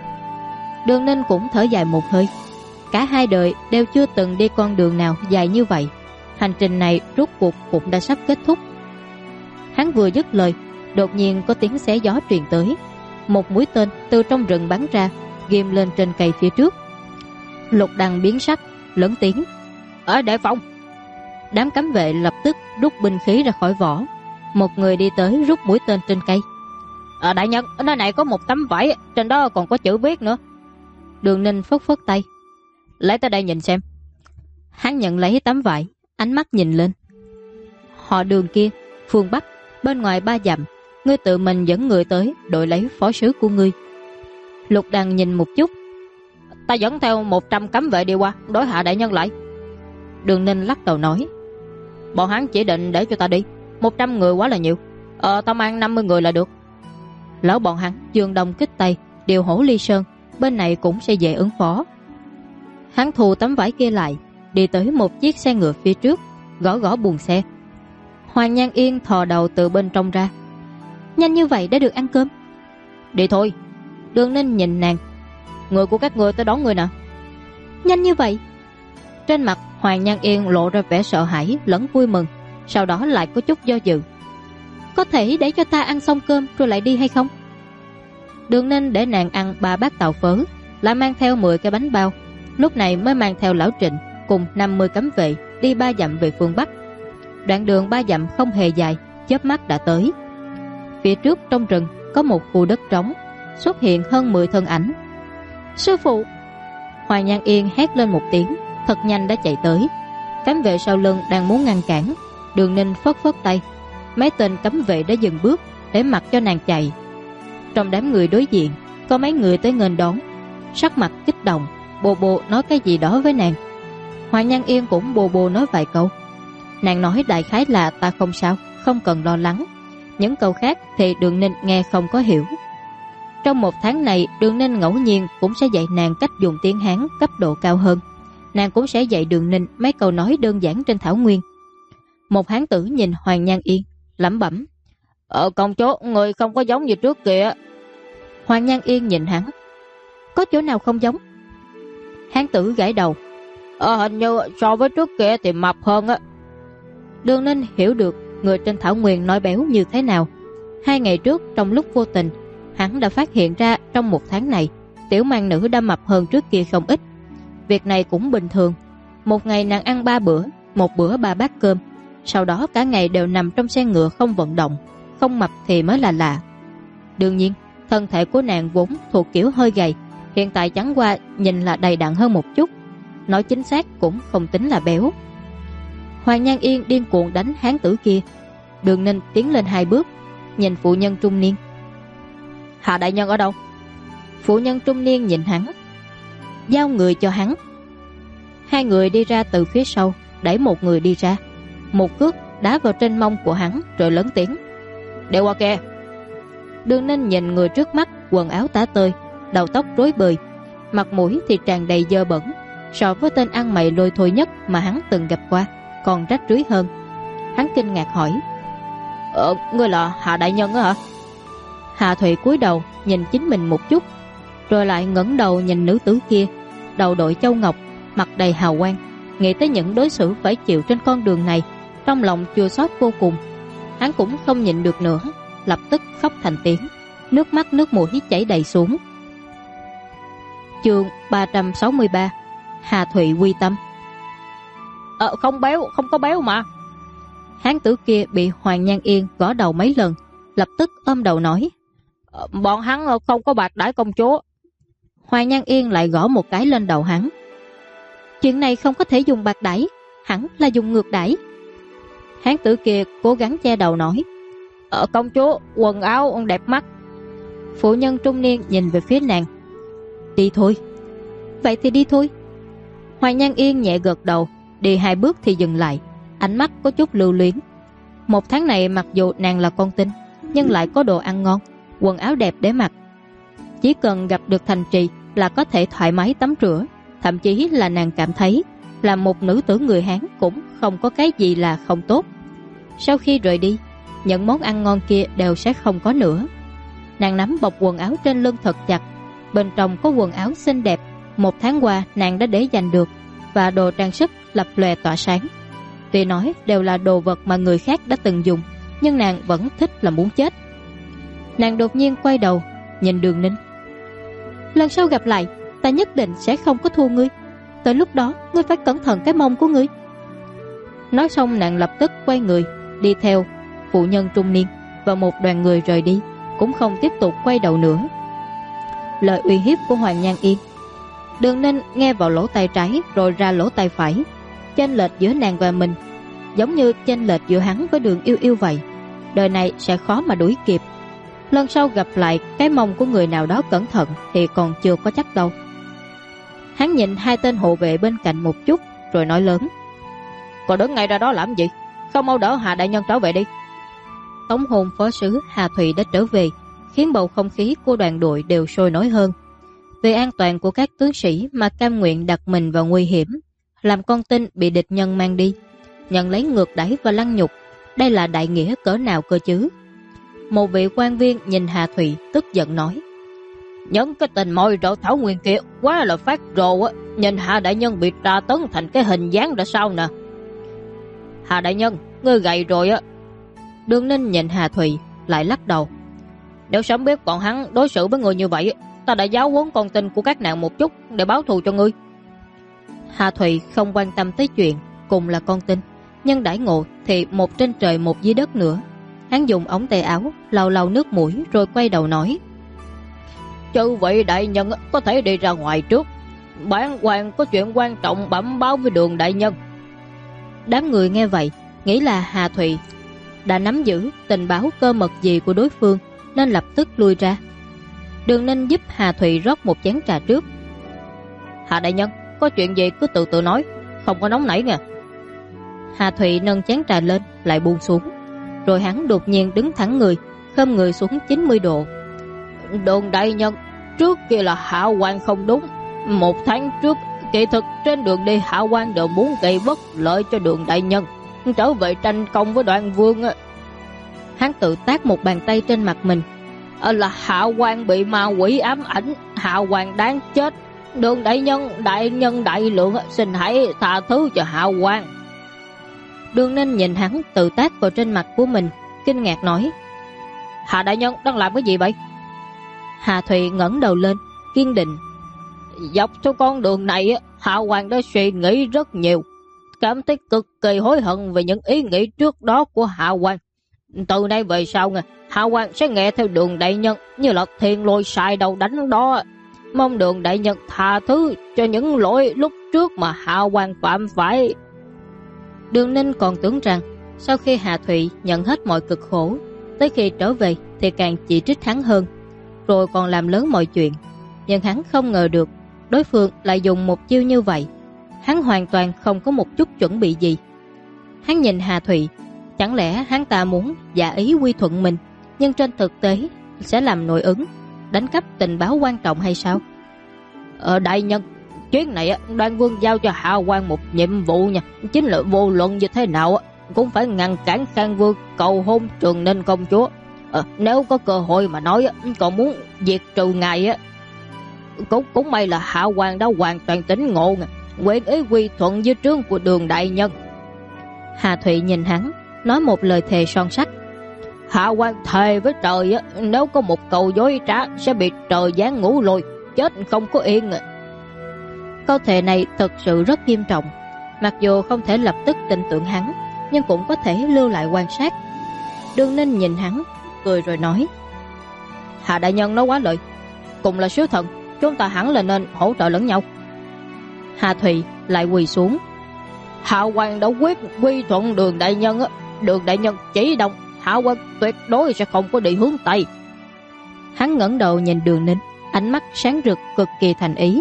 Đường Ninh cũng thở dài một hơi. Cả hai đời đều chưa từng đi con đường nào dài như vậy. Hành trình này rốt cuộc cũng đã sắp kết thúc. Hắn vừa dứt lời, đột nhiên có tiếng xé gió truyền tới. Một mũi tên từ trong rừng bắn ra, ghim lên trên cây phía trước. Lục Đằng biến sắc, lớn tiếng: Ở đề phòng! Đám cấm vệ lập tức rút binh khí ra khỏi vỏ. Một người đi tới rút mũi tên trên cây. Đại nhân, ở nơi này có một tấm vải, trên đó còn có chữ viết nữa. Đường Ninh phất phất tay: Lấy tới đây nhìn xem. Hắn nhận lấy tấm vải, ánh mắt nhìn lên. Họ Đường kia, phương Bắc, bên ngoài 3 dặm, ngươi tự mình dẫn người tới đội lấy phó sứ của ngươi. Lục Đằng nhìn một chút: Ta dẫn theo 100 cấm vệ đi qua, đối hạ đại nhân lại. Đường Ninh lắc đầu nói: Bọn hắn chỉ định để cho ta đi, 100 người quá là nhiều. Ta mang 50 người là được. Lão bọn hắn dương đông kích tây, điều hổ ly sơn, bên này cũng sẽ dễ ứng phó. Hắn thu tấm vải kia lại, đi tới một chiếc xe ngựa phía trước, gõ gõ buồng xe. Hoàng Nhan Yên thò đầu từ bên trong ra: Nhanh như vậy đã được ăn cơm? Đi thôi. Đường Ninh nhìn nàng: Người của các ngươi tới đón người nào? Nhanh như vậy? Trên mặt Hoàng Nhan Yên lộ ra vẻ sợ hãi lẫn vui mừng, sau đó lại có chút do dự. Có thể để cho ta ăn xong cơm rồi lại đi hay không? Đường Ninh để nàng ăn 3 bát tàu phớ, lại mang theo 10 cái bánh bao, lúc này mới mang theo lão Trịnh cùng 50 cấm vệ đi 3 dặm về phương Bắc. Đoạn đường 3 dặm không hề dài, chớp mắt đã tới. Phía trước trong rừng có một khu đất trống, xuất hiện hơn 10 thân ảnh. Sư phụ! Hoài Nhan Yên hét lên một tiếng, thật nhanh đã chạy tới. Cấm vệ sau lưng đang muốn ngăn cản, Đường Ninh phất phất tay, mấy tên cấm vệ đã dừng bước để mặc cho nàng chạy. Trong đám người đối diện có mấy người tới nghênh đón, sắc mặt kích động, bồ bồ nói cái gì đó với nàng. Hoài Nhan Yên cũng bồ bồ nói vài câu. Nàng nói đại khái là ta không sao, không cần lo lắng. Những câu khác thì Đường Ninh nghe không có hiểu. Trong 1 tháng này, Đường Ninh ngẫu nhiên cũng sẽ dạy nàng cách dùng tiếng Hán cấp độ cao hơn. Nàng cũng sẽ dạy Đường Ninh mấy câu nói đơn giản trên thảo nguyên. Một hán tử nhìn Hoài Nhan Yên, lẩm bẩm: công chúa, người không có giống như trước kìa. Hoài Nhan Yên nhìn hắn: có chỗ nào không giống? Hán tử gãi đầu: hình như so với trước kia thì mập hơn á. Đường Ninh hiểu được người trên thảo nguyên nói béo như thế nào. 2 ngày trước trong lúc vô tình, hắn đã phát hiện ra trong 1 tháng này tiểu mang nữ đã mập hơn trước kia không ít. Việc này cũng bình thường. Một ngày nàng ăn 3 bữa, một bữa 3 bát cơm, sau đó cả ngày đều nằm trong xe ngựa không vận động, không mập thì mới là lạ. Đương nhiên, thân thể của nàng vốn thuộc kiểu hơi gầy, hiện tại chẳng qua nhìn là đầy đặn hơn một chút, nói chính xác cũng không tính là béo. Hoàng Nhan Yên điên cuồng đánh hán tử kia. Đường Ninh tiến lên 2 bước, nhìn phụ nhân trung niên: Hạ đại nhân ở đâu? Phụ nhân trung niên nhìn hắn: giao người cho hắn. 2 người đi ra từ phía sau, đẩy một người đi ra, một cước đá vào trên mông của hắn rồi lớn tiếng: để qua kìa. Đường Ninh nhìn người trước mắt, quần áo tả tơi, đầu tóc rối bời, mặt mũi thì tràn đầy dơ bẩn, so với tên ăn mày lôi thôi nhất mà hắn từng gặp qua còn rách rưới hơn. Hắn kinh ngạc hỏi: ngươi là Hạ đại nhân á hả? Hạ Thụy cúi đầu nhìn chính mình một chút, rồi lại ngẩng đầu nhìn nữ tử kia, đầu đội châu ngọc, mặt đầy hào quang. Nghĩ tới những đối xử phải chịu trên con đường này, trong lòng chua xót vô cùng. Hắn cũng không nhịn được nữa, lập tức khóc thành tiếng, nước mắt nước mũi chảy đầy xuống. Chương 363: Hà Thụy quy tâm. Không béo, không có béo mà. Hán tử kia bị Hoàng Nhan Yên gõ đầu mấy lần, lập tức ôm đầu nói: bọn hắn không có bạc đãi công chúa. Hoàng Nhan Yên lại gõ một cái lên đầu hắn: chuyện này không có thể dùng bạc đãi, hẳn là dùng ngược đãi. Hán tử kia cố gắng che đầu nói: công chúa, quần áo đẹp mắt. Phụ nhân trung niên nhìn về phía nàng: đi thôi. Vậy thì đi thôi. Hoàng Nhan Yên nhẹ gật đầu, đi 2 bước thì dừng lại, ánh mắt có chút lưu luyến. 1 tháng này mặc dù nàng là con tin, nhưng lại có đồ ăn ngon, quần áo đẹp để mặc. Chỉ cần gặp được thành trì là có thể thoải mái tắm rửa. Thậm chí là nàng cảm thấy là một nữ tử người Hán cũng không có cái gì là không tốt. Sau khi rời đi, những món ăn ngon kia đều sẽ không có nữa. Nàng nắm bọc quần áo trên lưng thật chặt, bên trong có quần áo xinh đẹp 1 tháng qua nàng đã để dành được, và đồ trang sức lập lòe tỏa sáng. Tuy nói đều là đồ vật mà người khác đã từng dùng, nhưng nàng vẫn thích là muốn chết. Nàng đột nhiên quay đầu nhìn Đường Ninh: lần sau gặp lại, ta nhất định sẽ không có thua ngươi. Tới lúc đó ngươi phải cẩn thận cái mông của ngươi. Nói xong nàng lập tức quay người đi theo phụ nhân trung niên và một đoàn người rời đi, cũng không tiếp tục quay đầu nữa. Lời uy hiếp của Hoàng Nhan Yên, Đường Ninh nghe vào lỗ tai trái rồi ra lỗ tai phải. Chênh lệch giữa nàng và mình giống như chênh lệch giữa hắn với Đường Yêu Yêu vậy. Đời này sẽ khó mà đuổi kịp. Lần sau gặp lại cái mông của người nào đó cẩn thận thì còn chưa có chắc đâu. Hắn nhìn 2 tên hộ vệ bên cạnh một chút rồi nói lớn: còn đứng ngay ra đó làm gì, không mau đỡ Hạ đại nhân trở về đi. Tống hôn phó sứ Hà Thụy đã trở về, khiến bầu không khí của đoàn đội đều sôi nổi hơn. Vì an toàn của các tướng sĩ mà cam nguyện đặt mình vào nguy hiểm, làm con tin bị địch nhân mang đi, nhận lấy ngược đãi và lăng nhục, đây là đại nghĩa cỡ nào cơ chứ? Một vị quan viên nhìn Hà Thụy tức giận nói: những cái tình mồi rộ thảo nguyên kia quá là phát rồ á, nhìn Hạ đại nhân bị tra tấn thành cái hình dáng đã sao nè. Hạ đại nhân, ngươi gầy rồi á. Đường Ninh nhìn Hà Thụy lại lắc đầu: Nếu sớm biết bọn hắn đối xử với người như vậy, ta đã giáo huấn con tin của các nàng một chút để báo thù cho ngươi. Hà Thụy không quan tâm tới chuyện cùng là con tin, nhưng đãi ngộ thì một trên trời một dưới đất nữa. Hắn dùng ống tay áo lau lau nước mũi rồi quay đầu nói: Chư vị đại nhân có thể đi ra ngoài trước, bản quan có chuyện quan trọng bẩm báo với Đường đại nhân. Đám người nghe vậy nghĩ là Hà Thụy đã nắm giữ tình báo cơ mật gì của đối phương nên lập tức lui ra. Đường Ninh giúp Hà Thụy rót một chén trà trước. Hà đại nhân, có chuyện gì cứ từ từ nói, không có nóng nảy nha. Hà Thụy nâng chén trà lên lại buông xuống, rồi hắn đột nhiên đứng thẳng người, khom người xuống 90 độ. Đường đại nhân, trước kia là Hạ quan không đúng. 1 tháng trước, kỳ thực trên đường đi Hạ quan đều muốn gây bất lợi cho Đường đại nhân, trở về tranh công với Đoạn Vương. Hắn tự tát một bàn tay trên mặt mình. Là Hạ quan bị ma quỷ ám ảnh, Hạ quan đáng chết. Đường đại nhân đại lượng, xin hãy tha thứ cho Hạ quan. Đường Ninh nhìn hắn tự tát vào trên mặt của mình, kinh ngạc nói: Hạ đại nhân đang làm cái gì vậy? Hà Thụy ngẩng đầu lên, kiên định: Dọc theo con đường này, Hạ quan đã suy nghĩ rất nhiều, cảm thấy cực kỳ hối hận về những ý nghĩ trước đó của Hạ quan. Từ nay về sau, Hạ quan sẽ nghe theo Đường đại nhân như là thiên lôi sai đầu đánh đó. Mong Đường đại nhân tha thứ cho những lỗi lúc trước mà Hạ quan phạm phải. Đường Ninh còn tưởng rằng sau khi Hà Thụy nhận hết mọi cực khổ, tới khi trở về thì càng chỉ trích hắn hơn, rồi còn làm lớn mọi chuyện. Nhưng hắn không ngờ được đối phương lại dùng một chiêu như vậy. Hắn hoàn toàn không có một chút chuẩn bị gì. Hắn nhìn Hà Thụy, chẳng lẽ hắn ta muốn giả ý quy thuận mình, nhưng trên thực tế sẽ làm nội ứng, đánh cắp tình báo quan trọng hay sao? Đại nhân, chuyến này Đoan Vương giao cho Hạ quan một nhiệm vụ nha, chính là vô luận như thế nào cũng phải ngăn cản Khang Vương cầu hôn Trường Ninh công chúa. Nếu có cơ hội mà nói còn muốn diệt trừ ngài, cũng may là Hạ quan đã hoàn toàn tỉnh ngộ, nguyện ý quy thuận với trướng của Đường đại nhân. Hà Thụy nhìn hắn, nói một lời thề son sắt: Hạ quan thề với trời, nếu có một câu dối trá sẽ bị trời giáng ngũ lôi, chết không có yên. Câu thề này thực sự rất nghiêm trọng. Mặc dù không thể lập tức tin tưởng hắn, nhưng cũng có thể lưu lại quan sát. Đường Ninh nhìn hắn, cười rồi nói: Hạ đại nhân nói quá lời, cùng là sứ thần, chúng ta hẳn là nên hỗ trợ lẫn nhau. Hà Thụy lại quỳ xuống: Hạ quan đã quyết quy thuận Đường đại nhân, Đường đại nhân chỉ động, Hạ quan tuyệt đối sẽ không có đi hướng Tây. Hắn ngẩng đầu nhìn Đường Ninh, ánh mắt sáng rực cực kỳ thành ý.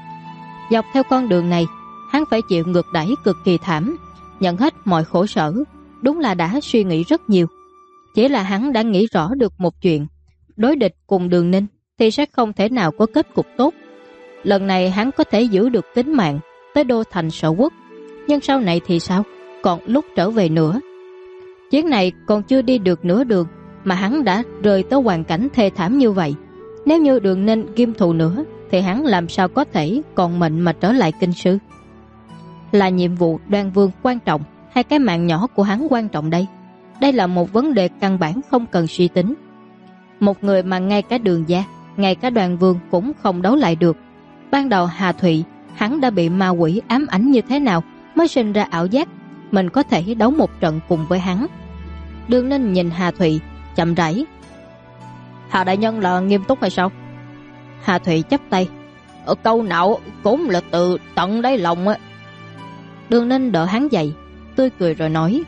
Dọc theo con đường này, hắn phải chịu ngược đãi cực kỳ thảm, nhận hết mọi khổ sở, đúng là đã suy nghĩ rất nhiều. Chỉ là hắn đã nghĩ rõ được một chuyện: đối địch cùng Đường Ninh thì sẽ không thể nào có kết cục tốt. Lần này hắn có thể giữ được tính mạng tới đô thành Sở Quốc, nhưng sau này thì sao? Còn lúc trở về nữa. Chuyến này còn chưa đi được nửa đường mà hắn đã rơi tới hoàn cảnh thê thảm như vậy. Nếu như Đường Ninh ghim thù nữa thì hắn làm sao có thể còn mệnh mà trở lại kinh sư? Là nhiệm vụ Đoan Vương quan trọng hay cái mạng nhỏ của hắn quan trọng đây? Đây là một vấn đề căn bản không cần suy tính. Một người mà ngay cả Đường gia, ngay cả Đoan Vương cũng không đấu lại được. Ban đầu Hà Thụy, hắn đã bị ma quỷ ám ảnh như thế nào mới sinh ra ảo giác mình có thể đấu một trận cùng với hắn. Đường Ninh nhìn Hà Thụy, chậm rãi: Hà đại nhân là nghiêm túc hay sao? Hà Thụy chắp tay: Câu nào cũng là từ tận đáy lòng. Đường Ninh đỡ hắn dậy, tươi cười rồi nói: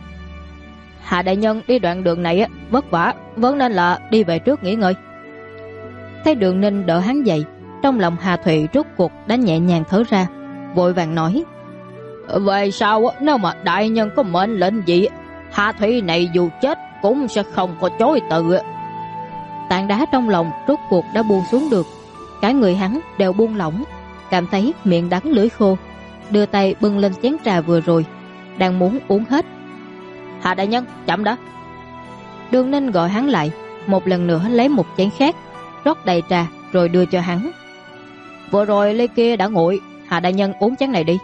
Hạ đại nhân đi đoạn đường này vất vả, vẫn nên là đi về trước nghỉ ngơi. Thấy Đường Ninh đỡ hắn dậy, trong lòng Hà Thụy rốt cuộc đã nhẹ nhàng thở ra, vội vàng nói: Về sau nếu mà đại nhân có mệnh lệnh gì, Hà Thụy này dù chết cũng sẽ không có chối từ. Tảng đá trong lòng rốt cuộc đã buông xuống được, cả người hắn đều buông lỏng, cảm thấy miệng đắng lưỡi khô, đưa tay bưng lên chén trà vừa rồi, đang muốn uống hết. Hạ đại nhân, chậm đã. Đường Ninh gọi hắn lại, một lần nữa lấy một chén khác, rót đầy trà rồi đưa cho hắn. Vừa rồi ly kia đã nguội, Hạ đại nhân uống chén này đi.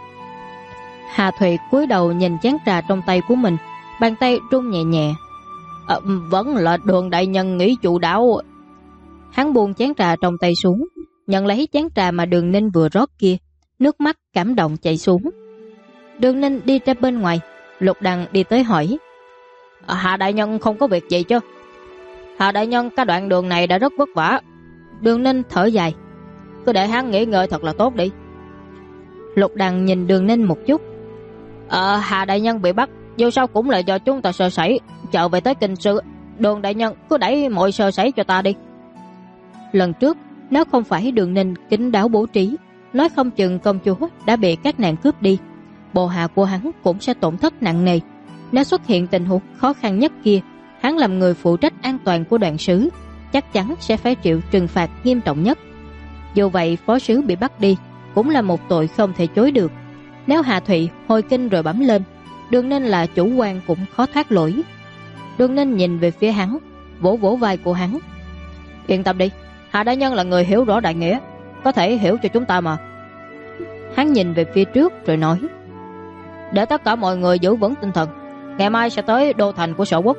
Hà Thụy cúi đầu nhìn chén trà trong tay của mình, bàn tay run nhẹ nhẹ. Vẫn là Đường đại nhân nghĩ chủ đạo. Hắn buông chén trà trong tay xuống, nhận lấy chén trà mà Đường Ninh vừa rót kia, nước mắt cảm động chảy xuống. Đường Ninh đi ra bên ngoài, Lục Đằng đi tới hỏi: Hạ đại nhân không có việc gì chứ? Hạ đại nhân, cái đoạn đường này đã rất vất vả. Đường Ninh thở dài: Cứ để hắn nghỉ ngơi thật là tốt đi. Lục Đằng nhìn Đường Ninh một chút: Hạ đại nhân bị bắt, dù sao cũng là do chúng ta sơ sẩy, trở về tới kinh sư, Đường đại nhân cứ đẩy mọi sơ sẩy cho ta đi. Lần trước nếu không phải Đường Ninh kín đáo bố trí, nói không chừng công chúa đã bị các nàng cướp đi, bộ hạ của hắn cũng sẽ tổn thất nặng nề. Nếu xuất hiện tình huống khó khăn nhất kia, hắn làm người phụ trách an toàn của đoàn sứ, chắc chắn sẽ phải chịu trừng phạt nghiêm trọng nhất. Dù vậy, phó sứ bị bắt đi cũng là một tội không thể chối được. Nếu Hạ Thụy hồi kinh rồi bấm lên, Đường Ninh là chủ quan cũng khó thoát lỗi. Đường Ninh nhìn về phía hắn, vỗ vỗ vai của hắn: Yên tâm đi, Hạ đại nhân là người hiểu rõ đại nghĩa, có thể hiểu cho chúng ta mà. Hắn nhìn về phía trước rồi nói: Để tất cả mọi người giữ vững tinh thần, ngày mai sẽ tới đô thành của Sở Quốc.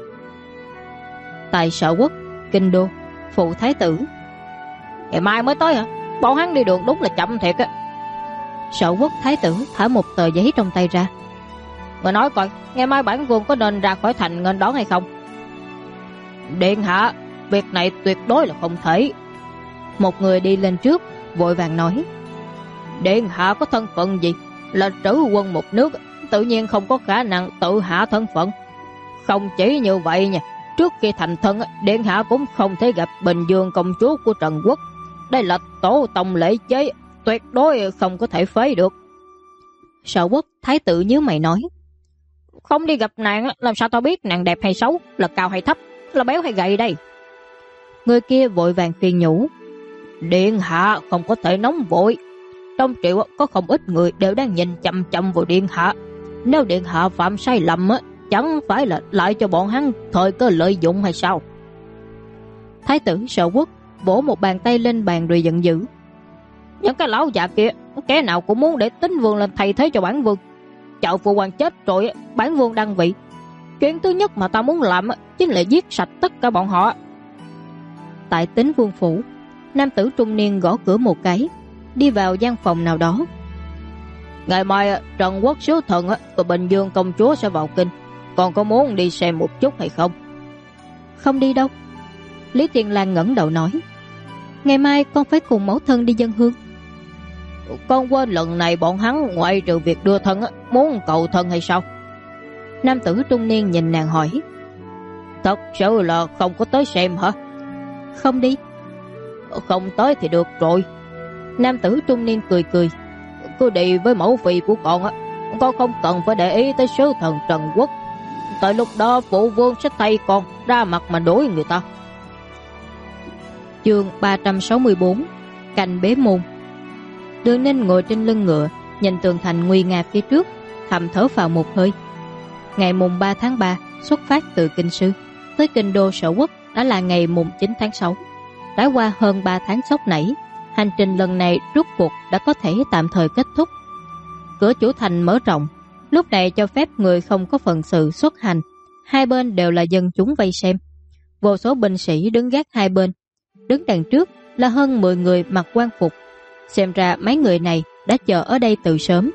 Tại Sở Quốc, kinh đô, phụ thái tử: Ngày mai mới tới hả? Bọn hắn đi đường đúng là chậm thiệt á. Sở Quốc thái tử thả một tờ giấy trong tay ra: Người nói coi, ngày mai bản vương có nên ra khỏi thành nghênh đón hay không? Điện hạ, việc này tuyệt đối là không thể. Một người đi lên trước vội vàng nói: Điện hạ có thân phận gì? Là trữ quân một nước, tự nhiên không có khả năng tự hạ thân phận. Không chỉ như vậy nha, trước khi thành thân, điện hạ cũng không thể gặp Bình Dương công chúa của Trần Quốc. Đây là tổ tông lễ chế, tuyệt đối không có thể phế được. Sở Quốc thái tử nhíu mày nói: Không đi gặp nàng, làm sao tao biết nàng đẹp hay xấu, là cao hay thấp, là béo hay gầy đây? Người kia vội vàng khuyên nhủ: Điện hạ không có thể nóng vội. Trong triệu có không ít người đều đang nhìn chăm chăm vào điện hạ. Nếu điện hạ phạm sai lầm, chẳng phải là lại cho bọn hắn thời cơ lợi dụng hay sao? Thái tử Sở Quốc vỗ một bàn tay lên bàn rồi giận dữ: Những cái lão già kia, kẻ nào cũng muốn để Tính vương lên thay thế cho bản vương. Chợ phụ hoàng chết rồi, bản vương đăng vị. Chuyện thứ nhất mà ta muốn làm chính là giết sạch tất cả bọn họ. Tại Tính vương phủ, nam tử trung niên gõ cửa một cái, đi vào gian phòng nào đó. Ngày mai Trần Quốc sứ thần và Bình Dương công chúa sẽ vào kinh, còn có muốn đi xem một chút hay không? Không đi đâu. Lý Thiên Lang ngẩng đầu nói: Ngày mai con phải cùng mẫu thân đi dâng hương. Con quên lần này bọn hắn ngoại trừ việc đưa thân, muốn cầu thân hay sao? Nam tử trung niên nhìn nàng hỏi: Thật sự là không có tới xem hả? Không đi. Không tới thì được rồi. Nam tử trung niên cười cười: Cứ đi với mẫu phi của con không cần phải để ý tới sứ thần Trần Quốc. Tới lúc đó phụ vương sẽ thay con ra mặt mà đối người ta. Chương 364: Canh bế môn. Đường Ninh ngồi trên lưng ngựa, nhìn tường thành nguy nga phía trước, thầm thở phào một hơi. Ngày mùng 3 tháng 3 xuất phát từ kinh sư tới kinh đô Sở Quốc đã là ngày mùng 9 tháng 6. Đã qua hơn 3 tháng sốc nảy, hành trình lần này rốt cuộc đã có thể tạm thời kết thúc. Cửa chủ thành mở rộng, lúc này cho phép người không có phận sự xuất hành. Hai bên đều là dân chúng vây xem. Vô số binh sĩ đứng gác hai bên. Đứng đằng trước là hơn 10 người mặc quan phục. Xem ra mấy người này đã chờ ở đây từ sớm.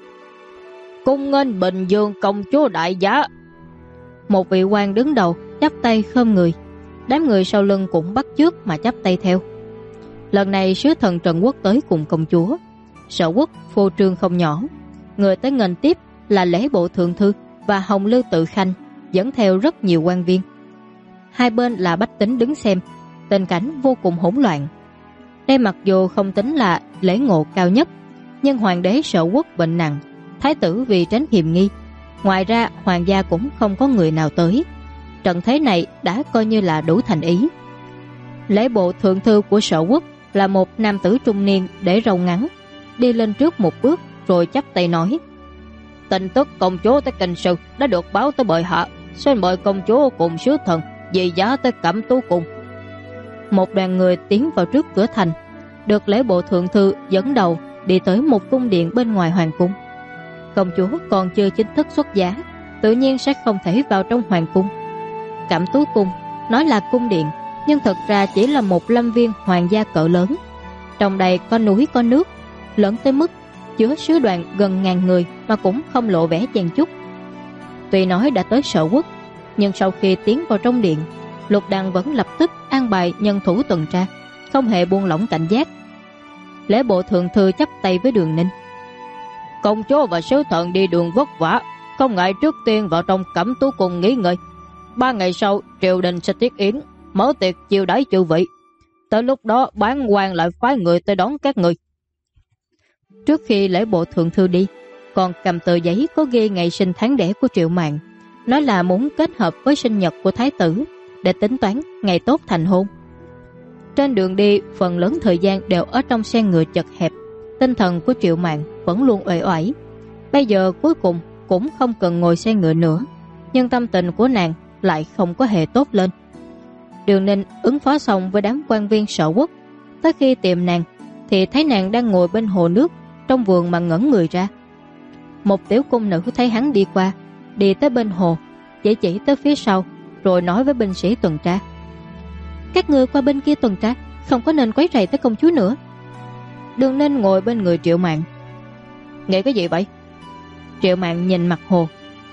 Cung nghênh Bình Dương công chúa đại giá. Một vị quan đứng đầu chắp tay khom người. Đám người sau lưng cũng bắt chước mà chắp tay theo. Lần này sứ thần Trần Quốc tới cùng công chúa. Sở Quốc phô trương không nhỏ. Người tới nghênh tiếp là lễ bộ thượng thư và Hồng Lưu Tự Khanh, dẫn theo rất nhiều quan viên. Hai bên là bách tính đứng xem, tình cảnh vô cùng hỗn loạn. Đây mặc dù không tính là lễ ngộ cao nhất, nhưng hoàng đế Sở Quốc bệnh nặng, thái tử vì tránh hiềm nghi. Ngoài ra hoàng gia cũng không có người nào tới. Trận thế này đã coi như là đủ thành ý. Lễ bộ thượng thư của Sở Quốc là một nam tử trung niên để râu ngắn, đi lên trước một bước rồi chắp tay nói: Tin tức công chúa tới kinh sư đã được báo tới bệ hạ, xin mời công chúa cùng sứ thần dị giá tới Cẩm Tú Cung. Một đoàn người tiến vào trước cửa thành, được lễ bộ thượng thư dẫn đầu đi tới một cung điện bên ngoài hoàng cung. Công chúa còn chưa chính thức xuất giá, tự nhiên sẽ không thể vào trong hoàng cung. Cẩm Tú Cung nói là cung điện, nhưng thực ra chỉ là một lâm viên hoàng gia cỡ lớn. Trong đây có núi có nước, lớn tới mức chứa sứ đoàn gần ngàn người mà cũng không lộ vẻ chen chúc. Tuy nói đã tới Sở Quốc, nhưng sau khi tiến vào trong điện, Lục Đằng vẫn lập tức an bài nhân thủ tuần tra, không hề buông lỏng cảnh giác. Lễ bộ thượng thư chắp tay với Đường Ninh. Công chúa và sứ thần đi đường vất vả, không ngại trước tiên vào trong Cẩm Tú Cung nghỉ ngơi. 3 ngày sau triều đình sẽ tiết yến, mở tiệc chiêu đãi chư vị. Tới lúc đó bán quan lại phái người tới đón các người. Trước khi lễ bộ thượng thư đi, còn cầm tờ giấy có ghi ngày sinh tháng đẻ của Triệu Mạn, nói là muốn kết hợp với sinh nhật của thái tử để tính toán ngày tốt thành hôn. Trên đường đi, phần lớn thời gian đều ở trong xe ngựa chật hẹp. Tinh thần của Triệu Mạn vẫn luôn uể oải. Bây giờ cuối cùng cũng không cần ngồi xe ngựa nữa, nhưng tâm tình của nàng lại không có hề tốt lên. Đường Ninh ứng phó xong với đám quan viên Sở Quốc, tới khi tìm nàng thì thấy nàng đang ngồi bên hồ nước trong vườn mà ngẩn người ra. Một tiểu cung nữ thấy hắn đi qua, đi tới bên hồ, chỉ tới phía sau, rồi nói với binh sĩ tuần tra: các ngươi qua bên kia tuần tra, không có nên quấy rầy tới công chúa nữa. Đường Ninh ngồi bên người Triệu Mạn. Nghĩ cái gì vậy? Triệu Mạn nhìn mặt hồ.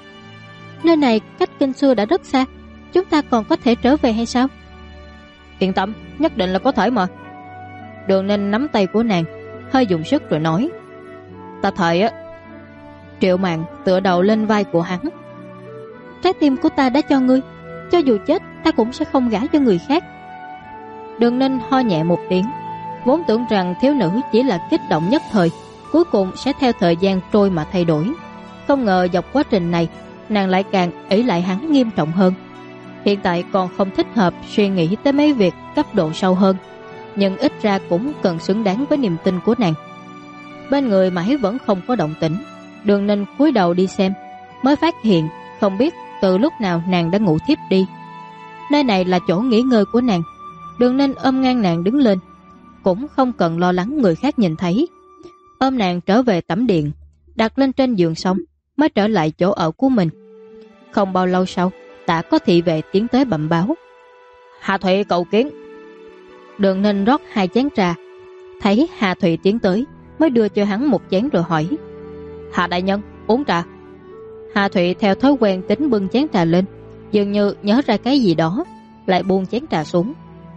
Nơi này cách kinh xưa đã rất xa, chúng ta còn có thể trở về hay sao? Yên tâm, nhất định là có thể mà. Đường Ninh nắm tay của nàng, hơi dùng sức rồi nói: ta thề á. Triệu Mạn tựa đầu lên vai của hắn. Trái tim của ta đã cho ngươi, cho dù chết ta cũng sẽ không gả cho người khác. Đường Ninh ho nhẹ một tiếng, vốn tưởng rằng thiếu nữ chỉ là kích động nhất thời, cuối cùng sẽ theo thời gian trôi mà thay đổi. Không ngờ dọc quá trình này, nàng lại càng ỷ lại hắn nghiêm trọng hơn. Hiện tại còn không thích hợp suy nghĩ tới mấy việc cấp độ sâu hơn, nhưng ít ra cũng cần xứng đáng với niềm tin của nàng. Bên người mãi vẫn không có động tĩnh. Đường Ninh cúi đầu đi xem, mới phát hiện không biết từ lúc nào nàng đã ngủ thiếp đi. Nơi này là chỗ nghỉ ngơi của nàng. Đường Ninh ôm ngang nàng đứng lên, cũng không cần lo lắng người khác nhìn thấy. Ôm nàng trở về tẩm điện, đặt lên trên giường xong mới trở lại chỗ ở của mình. Không bao lâu sau, đã có thị vệ tiến tới bẩm báo: Hà Thụy cầu kiến. Đường Ninh rót 2 chén trà, thấy Hà Thụy tiến tới, mới đưa cho hắn một chén rồi hỏi: Hà đại nhân, uống trà. Hà Thụy theo thói quen tính bưng chén trà lên, dường như nhớ ra cái gì đó, lại buông chén trà xuống.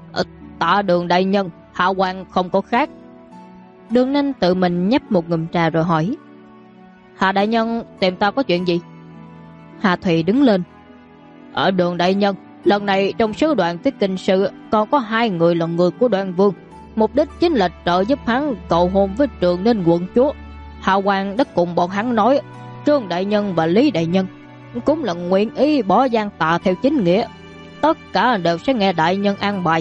Tạ Đường đại nhân, hạ quan không có khác. Đường Ninh tự mình nhấp một ngụm trà rồi hỏi: Hà đại nhân tìm ta có chuyện gì? Hà Thụy đứng lên: Ở Đường đại nhân, lần này trong sứ đoàn tới kinh sự còn có 2 người là người của Đoan Vương, mục đích chính là trợ giúp hắn cầu hôn với Trường Ninh quận chúa. Hạ quan đã cùng bọn hắn nói, Trương đại nhân và Lý đại nhân cũng là nguyện ý bỏ gian tà theo chính nghĩa, tất cả đều sẽ nghe đại nhân an bài.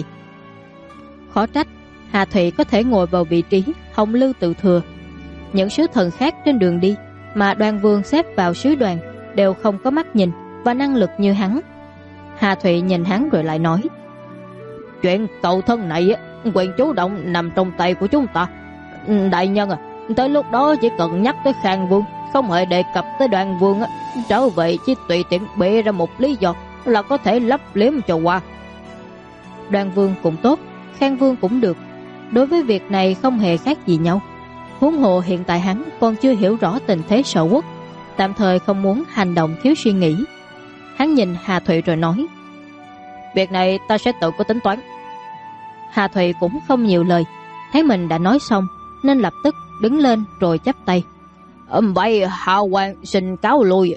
Khó trách Hà Thụy có thể ngồi vào vị trí hồng lưu tự thừa. Những sứ thần khác trên đường đi mà Đoan Vương xếp vào sứ đoàn đều không có mắt nhìn và năng lực như hắn. Hà Thụy nhìn hắn rồi lại nói: Chuyện cầu thân này quyền chủ động nằm trong tay của chúng ta. Đại nhân tới lúc đó chỉ cần nhắc tới Khang Vương, không hề đề cập tới Đoan Vương, trở về chỉ tùy tiện bịa ra một lý do là có thể lấp liếm cho qua. Đoan Vương cũng tốt, Khang Vương cũng được, đối với việc này không hề khác gì nhau. Huống hồ hiện tại hắn còn chưa hiểu rõ tình thế Sở Quốc, tạm thời không muốn hành động thiếu suy nghĩ. Hắn nhìn Hà Thụy rồi nói: Việc này ta sẽ tự có tính toán. Hà Thụy cũng không nhiều lời, thấy mình đã nói xong nên lập tức đứng lên rồi chắp tay: Vậy hạ quan xin cáo lui.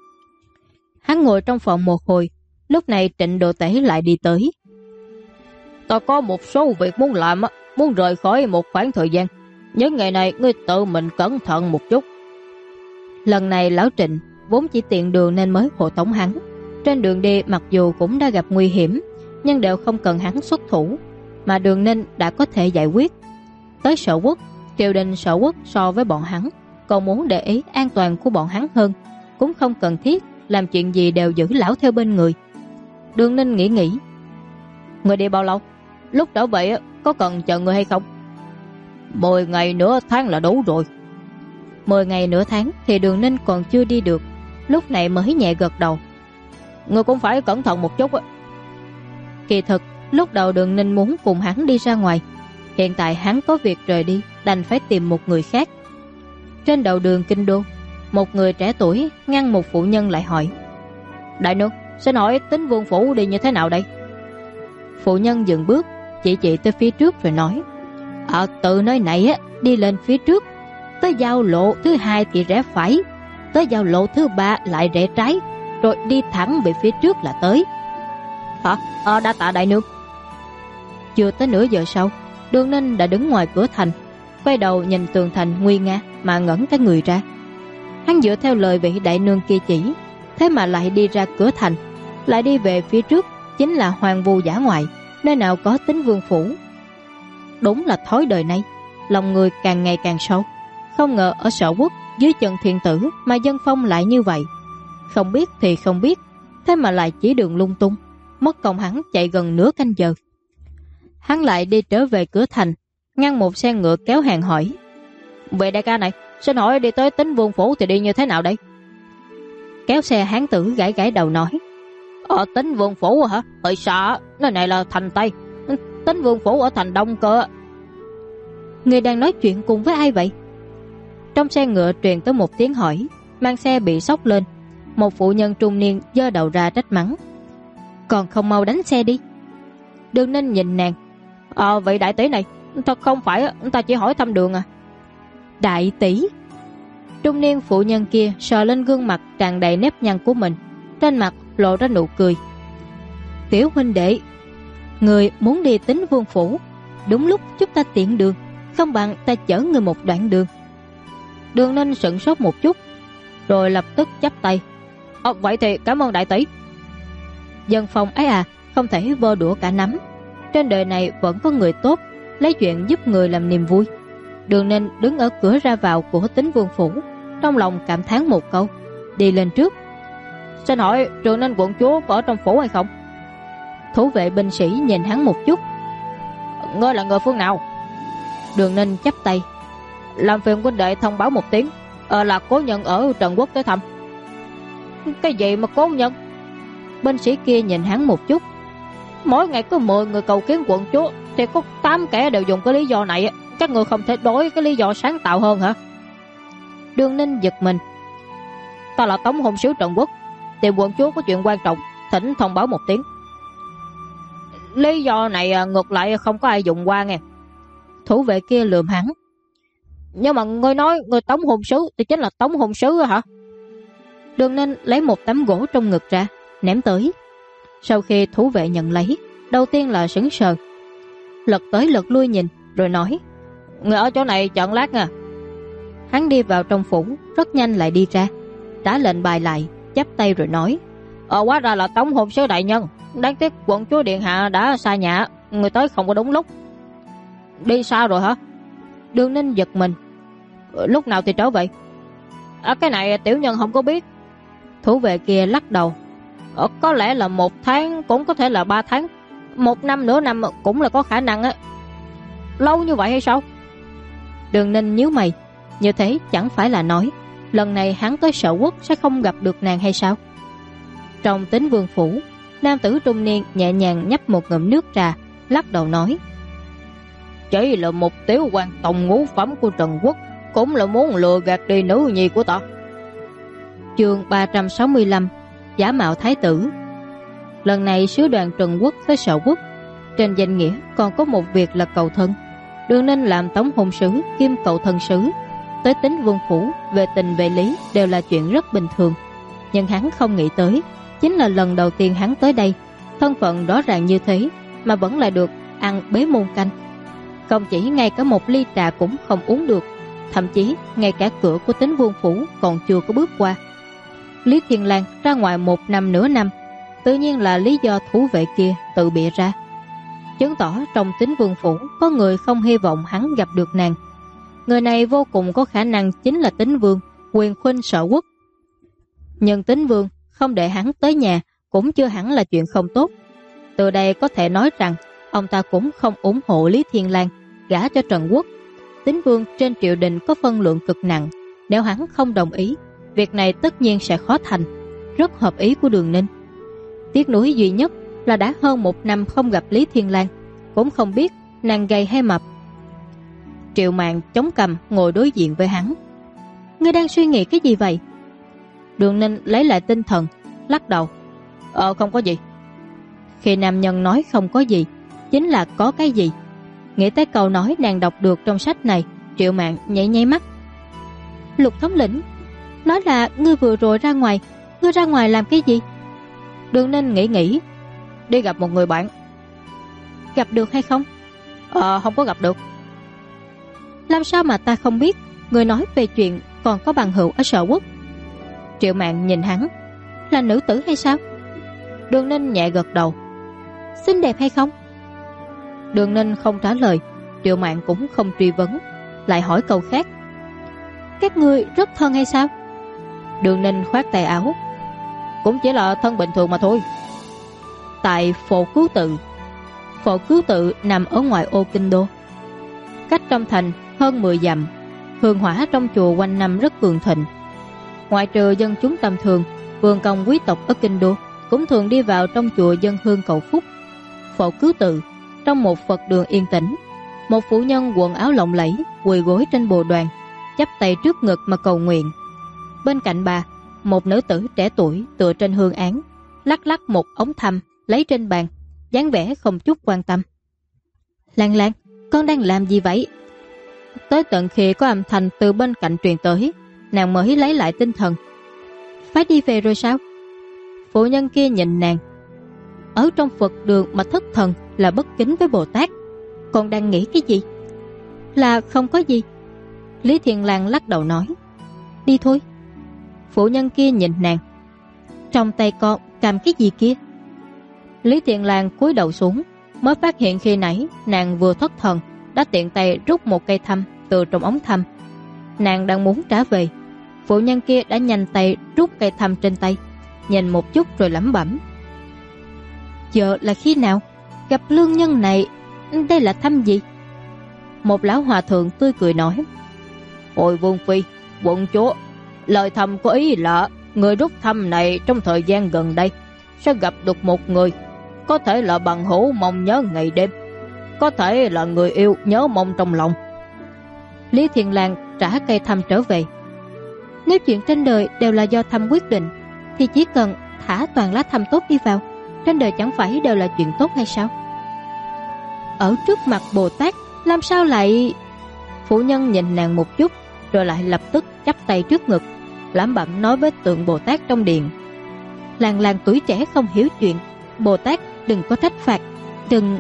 Hắn ngồi trong phòng một hồi, lúc này Trịnh Độ Tể lại đi tới. Ta có một số việc muốn làm, muốn rời khỏi một khoảng thời gian. Những ngày này ngươi tự mình cẩn thận một chút. Lần này lão Trịnh vốn chỉ tiện đường nên mới hộ tống hắn. Trên đường đi mặc dù cũng đã gặp nguy hiểm, nhưng đều không cần hắn xuất thủ, mà Đường Ninh đã có thể giải quyết. Tới Sở Quốc, triều đình Sở Quốc so với bọn hắn còn muốn để ý an toàn của bọn hắn hơn, cũng không cần thiết làm chuyện gì đều giữ lão theo bên người. Đường Ninh nghĩ: Người đi bao lâu? Lúc trở về có cần chờ người hay không? 10 ngày nửa tháng là đủ rồi. 10 ngày nửa tháng thì Đường Ninh còn chưa đi được, lúc này mới nhẹ gật đầu. Người cũng phải cẩn thận một chút. Kỳ thực Lúc đầu Đường Ninh muốn cùng hắn đi ra ngoài, hiện tại hắn có việc rời đi, đành phải tìm một người khác. Trên đầu đường kinh đô, một người trẻ tuổi ngăn một phụ nhân lại hỏi: Đại nương, xin hỏi Tín Vương phủ đi như thế nào đây? Phụ nhân dừng bước, chỉ tới phía trước rồi nói: Từ nơi này á, đi lên phía trước, tới giao lộ thứ 2 thì rẽ phải, tới giao lộ thứ 3 lại rẽ trái, rồi đi thẳng về phía trước là tới. Đa tạ đại nương. Chưa tới nửa giờ sau, Đường Ninh đã đứng ngoài cửa thành, quay đầu nhìn tường thành nguy nga mà ngẩn cái người ra. Hắn dựa theo lời vị đại nương kia chỉ, thế mà lại đi ra cửa thành, lại đi về phía trước chính là hoang vu dã ngoại, nơi nào có Tín Vương phủ. Đúng là thói đời này, lòng người càng ngày càng sâu. Không ngờ ở Sở Quốc dưới chân thiên tử mà dân phong lại như vậy. Không biết thì không biết, thế mà lại chỉ đường lung tung, mất công hắn chạy gần nửa canh giờ. Hắn lại đi trở về cửa thành, ngăn một xe ngựa kéo hàng hỏi: Về đại ca này, xin hỏi đi tới Tín Vương phủ thì đi như thế nào đây? Kéo xe hán tử gãi gãi đầu nói: Tín Vương phủ hả? Hơi xa, nơi này là thành Tây, Tín Vương phủ ở thành Đông cơ. Người đang nói chuyện cùng với ai vậy? Trong xe ngựa truyền tới một tiếng hỏi, mang xe bị sốc lên. Một phụ nhân trung niên giơ đầu ra trách mắng: Còn không mau đánh xe đi. Đường Ninh nhìn nàng: Vậy đại tỷ này, thật không phải ta chỉ hỏi thăm đường à? Đại tỷ? Trung niên phụ nhân kia sờ lên gương mặt tràn đầy nếp nhăn của mình, trên mặt lộ ra nụ cười: Tiểu huynh đệ, người muốn đi Tín Vương phủ, đúng lúc chúng ta tiện đường, không bằng ta chở người một đoạn đường. Đường Ninh sững sốt một chút, rồi lập tức chắp tay: Vậy thì cảm ơn đại tỷ. Dân phong ấy à, không thể vơ đũa cả nắm. Trên đời này vẫn có người tốt, lấy chuyện giúp người làm niềm vui. Đường Ninh đứng ở cửa ra vào của Tín Vương phủ, trong lòng cảm thán một câu, đi lên trước: Xin hỏi Trường Ninh quận chúa có ở trong phủ hay không? Thủ vệ binh sĩ nhìn hắn một chút: Ngươi là người phương nào? Đường Ninh chắp tay: Làm phiền huynh đệ thông báo một tiếng, là cố nhân ở Trần Quốc tới thăm. Cái gì mà cố nhân? Binh sĩ kia nhìn hắn một chút: Mỗi ngày có 10 người cầu kiến quận chúa, thì có 8 kẻ đều dùng cái lý do này. Các người không thể đổi cái lý do sáng tạo hơn hả? Đường Ninh giật mình: Ta là Tống hôn sứ Trần Quốc, tìm quận chúa có chuyện quan trọng, thỉnh thông báo một tiếng. Lý do này ngược lại không có ai dùng qua nghe. Thủ vệ kia lườm hắn: Nhưng mà ngươi nói người Tống hôn sứ thì chính là Tống hôn sứ hả? Đường Ninh lấy một tấm gỗ trong ngực ra, ném tới. Sau khi thủ vệ nhận lấy, đầu tiên là sững sờ, lật tới lật lui nhìn, rồi nói: Người ở chỗ này chọn lát nha. Hắn đi vào trong phủ, rất nhanh lại đi ra, trả lệnh bài lại, chắp tay rồi nói: Hóa ra là Tống hôn sứ đại nhân, đáng tiếc quận chúa điện hạ đã xa nhà, người tới không có đúng lúc. Đi xa rồi hả? Đường Ninh giật mình: Lúc nào thì trở về? Cái này tiểu nhân không có biết. Thủ vệ kia lắc đầu: Có lẽ là 1 tháng, cũng có thể là 3 tháng, 1 năm, nửa năm cũng là có khả năng á. Lâu như vậy hay sao? Đường Ninh nhíu mày, như thế chẳng phải là nói lần này hắn tới Sở Quốc sẽ không gặp được nàng hay sao? Trong Tín Vương phủ, nam tử trung niên nhẹ nhàng nhấp một ngụm nước trà, lắc đầu nói: Chỉ là một tiểu quan tòng ngũ phẩm của Trần Quốc, cũng là muốn lừa gạt đi nữ nhi của ta. Chương 365: Giả mạo thái tử. Lần này sứ đoàn Trần Quốc tới Sở Quốc, trên danh nghĩa còn có một việc là cầu thân. Đường Ninh làm Tống hôn sứ kiêm cầu thân sứ, tới Tín Vương phủ về tình về lý đều là chuyện rất bình thường. Nhưng hắn không nghĩ tới, chính là lần đầu tiên hắn tới đây, thân phận rõ ràng như thế mà vẫn lại được ăn bế môn canh. Không chỉ ngay cả một ly trà cũng không uống được, thậm chí ngay cả cửa của Tín Vương phủ còn chưa có bước qua. Lý Thiên Lang ra ngoài 1 năm nửa năm, tự nhiên là lý do thủ vệ kia tự bịa ra, chứng tỏ trong Tín Vương phủ có người không hy vọng hắn gặp được nàng. Người này vô cùng có khả năng chính là Tín Vương, quyền khuynh Sở Quốc. Nhưng Tín Vương không để hắn tới nhà cũng chưa hẳn là chuyện không tốt. Từ đây có thể nói rằng ông ta cũng không ủng hộ Lý Thiên Lang gả cho Trần Quốc. Tín Vương trên triều đình có phân lượng cực nặng, nếu hắn không đồng ý, việc này tất nhiên sẽ khó thành, rất hợp ý của Đường Ninh. Tiếc nuối duy nhất là đã hơn 1 năm không gặp Lý Thiên Lang, cũng không biết nàng gầy hay mập. Triệu Mạn chống cằm ngồi đối diện với hắn. Ngươi đang suy nghĩ cái gì vậy? Đường Ninh lấy lại tinh thần, lắc đầu. Không có gì. Khi nam nhân nói không có gì, chính là có cái gì. Nghĩ tới câu nói nàng đọc được trong sách này, Triệu Mạn nháy nháy mắt. Lục thống lĩnh, nói là ngươi vừa rồi ra ngoài. Ngươi ra ngoài làm cái gì? Đường Ninh nghĩ. Đi gặp một người bạn. Gặp được hay không? Không có gặp được. Làm sao mà ta không biết? Ngươi nói về chuyện còn có bằng hữu ở Sở Quốc. Triệu Mạn nhìn hắn. Là nữ tử hay sao? Đường Ninh nhẹ gật đầu. Xinh đẹp hay không? Đường Ninh không trả lời. Triệu Mạn cũng không truy vấn, lại hỏi câu khác. Các ngươi rất thân hay sao? Đường Ninh khoát tay áo. Cũng chỉ là thân bình thường mà thôi. Tại Phổ Cứu Tự. Phổ Cứu Tự nằm ở ngoài ô Kinh Đô, cách trong thành hơn 10 dặm. Hương hỏa trong chùa quanh năm rất cường thịnh. Ngoại trừ dân chúng tầm thường, vườn công quý tộc ở Kinh Đô cũng thường đi vào trong chùa dân hương cầu phúc. Phổ Cứu Tự, trong một Phật đường yên tĩnh, một phụ nhân quần áo lộng lẫy quỳ gối trên bồ đoàn, chắp tay trước ngực mà cầu nguyện. Bên cạnh bà, một nữ tử trẻ tuổi tựa trên hương án, lắc lắc một ống thăm lấy trên bàn, dáng vẻ không chút quan tâm. Lan Lan, con đang làm gì vậy? Tới tận khi có âm thanh từ bên cạnh truyền tới, nàng mới lấy lại tinh thần. Phải đi về rồi sao? Phụ nhân kia nhìn nàng. Ở trong Phật đường mà thất thần là bất kính với Bồ Tát. Con đang nghĩ cái gì? Là không có gì. Lý Thiên Lang lắc đầu nói. Đi thôi. Phụ nhân kia nhìn nàng. Trong tay con cầm cái gì kia? Lý Thiên Lang cúi đầu xuống, mới phát hiện khi nãy nàng vừa thất thần đã tiện tay rút một cây thăm từ trong ống thăm. Nàng đang muốn trả về, phụ nhân kia đã nhanh tay rút cây thăm trên tay, nhìn một chút rồi lẩm bẩm. Giờ là khi nào? Gặp lương nhân này, đây là thăm gì? Một lão hòa thượng tươi cười nói. Ôi vương phi, quận chúa, lời thăm có ý là người rút thăm này trong thời gian gần đây sẽ gặp được một người, có thể là bằng hữu mong nhớ ngày đêm, có thể là người yêu nhớ mong trong lòng. Lý Thiên Lang trả cây thăm trở về. Nếu chuyện trên đời đều là do thăm quyết định, thì chỉ cần thả toàn lá thăm tốt đi vào, trên đời chẳng phải đều là chuyện tốt hay sao? Ở trước mặt Bồ Tát làm sao lại... Phụ nhân nhìn nàng một chút, rồi lại lập tức chắp tay trước ngực, lẩm bẩm nói với tượng Bồ Tát trong điện. Làng làng tuổi trẻ không hiểu chuyện, Bồ Tát đừng có trách phạt, đừng...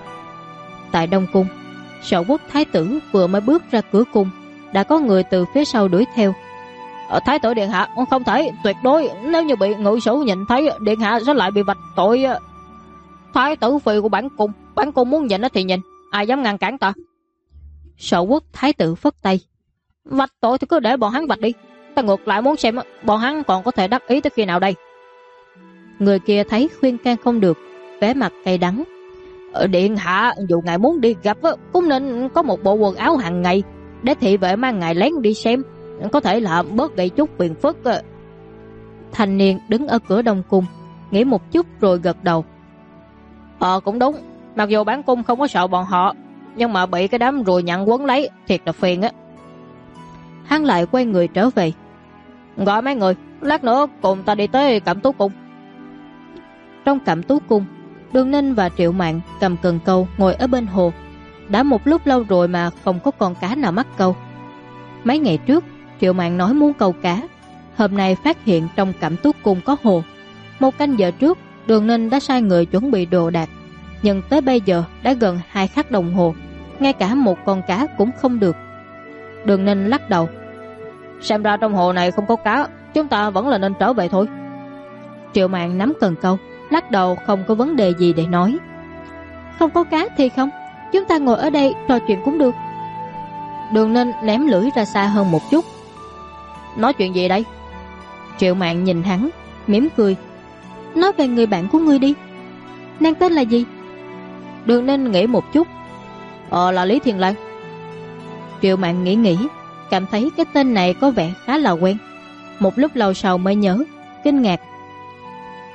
Tại Đông Cung, Sở Quốc thái tử vừa mới bước ra cửa cung, đã có người từ phía sau đuổi theo. Thái tử điện hạ, không thể, tuyệt đối, nếu như bị ngự sử nhìn thấy, điện hạ sẽ lại bị vạch tội. Thái tử phi của bản cung muốn nhìn thì nhìn, ai dám ngăn cản ta? Sở Quốc thái tử phất tay. Vạch tội thì cứ để bọn hắn vạch đi, ta ngược lại muốn xem bọn hắn còn có thể đắc ý tới khi nào đây. Người kia thấy khuyên can không được, vẻ mặt cay đắng. Điện hạ, dù ngài muốn đi gặp cũng nên có một bộ quần áo hàng ngày, để thị vệ mang ngài lén đi xem, có thể là bớt gây chút phiền phức. Thanh niên đứng ở cửa Đông Cung, nghĩ một chút rồi gật đầu. Cũng đúng, mặc dù bản cung không có sợ bọn họ, nhưng mà bị cái đám rùa nhặn quấn lấy, thiệt là phiền á. Hắn lại quay người trở về. Gọi mấy người, lát nữa cùng ta đi tới Cẩm Tú Cung. Trong Cẩm Tú Cung, Đường Ninh và Triệu Mạn cầm cần câu ngồi ở bên hồ. Đã một lúc lâu rồi mà không có con cá nào mắc câu. Mấy ngày trước, Triệu Mạn nói muốn câu cá. Hôm nay phát hiện trong Cẩm Tú Cung có hồ. 1 canh giờ trước, Đường Ninh đã sai người chuẩn bị đồ đạc, nhưng tới bây giờ đã gần 2 khắc đồng hồ, ngay cả một con cá cũng không được. Đường Ninh lắc đầu. Xem ra trong hồ này không có cá, chúng ta vẫn là nên trở về thôi. Triệu Mạn nắm cần câu, lắc đầu không có vấn đề gì để nói. Không có cá thì không, chúng ta ngồi ở đây trò chuyện cũng được. Đường Ninh ném lưỡi ra xa hơn một chút. Nói chuyện gì đây? Triệu Mạn nhìn hắn, mỉm cười. Nói về người bạn của ngươi đi. Nàng tên là gì? Đường Ninh nghĩ một chút. Là Lý Thiên Lang. Triệu Mạn nghĩ, cảm thấy cái tên này có vẻ khá là quen. Một lúc lâu sau mới nhớ, kinh ngạc.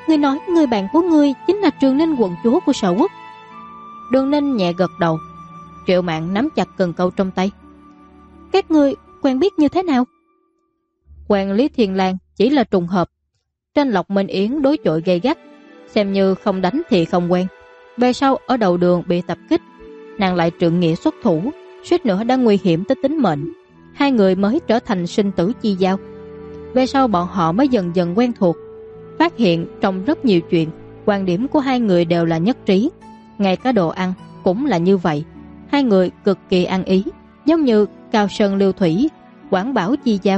Ngươi nói người bạn của ngươi chính là Trường Ninh quận chúa của Sở Quốc. Đường Ninh nhẹ gật đầu. Triệu Mạn nắm chặt cần câu trong tay. Các ngươi quen biết như thế nào? Quen Lý Thiên Lang chỉ là trùng hợp. Trên Lộc Minh Yến đối chọi gay gắt, xem như không đánh thì không quen. Về sau ở đầu đường bị tập kích, nàng lại trượng nghĩa xuất thủ, suýt nữa đang nguy hiểm tới tính mệnh. Hai người mới trở thành sinh tử chi giao. Về sau bọn họ mới dần dần quen thuộc, phát hiện trong rất nhiều chuyện quan điểm của hai người đều là nhất trí. Ngay cả đồ ăn cũng là như vậy. Hai người cực kỳ ăn ý, giống như Cao Sơn Lưu Thủy, Quảng Bảo chi giao.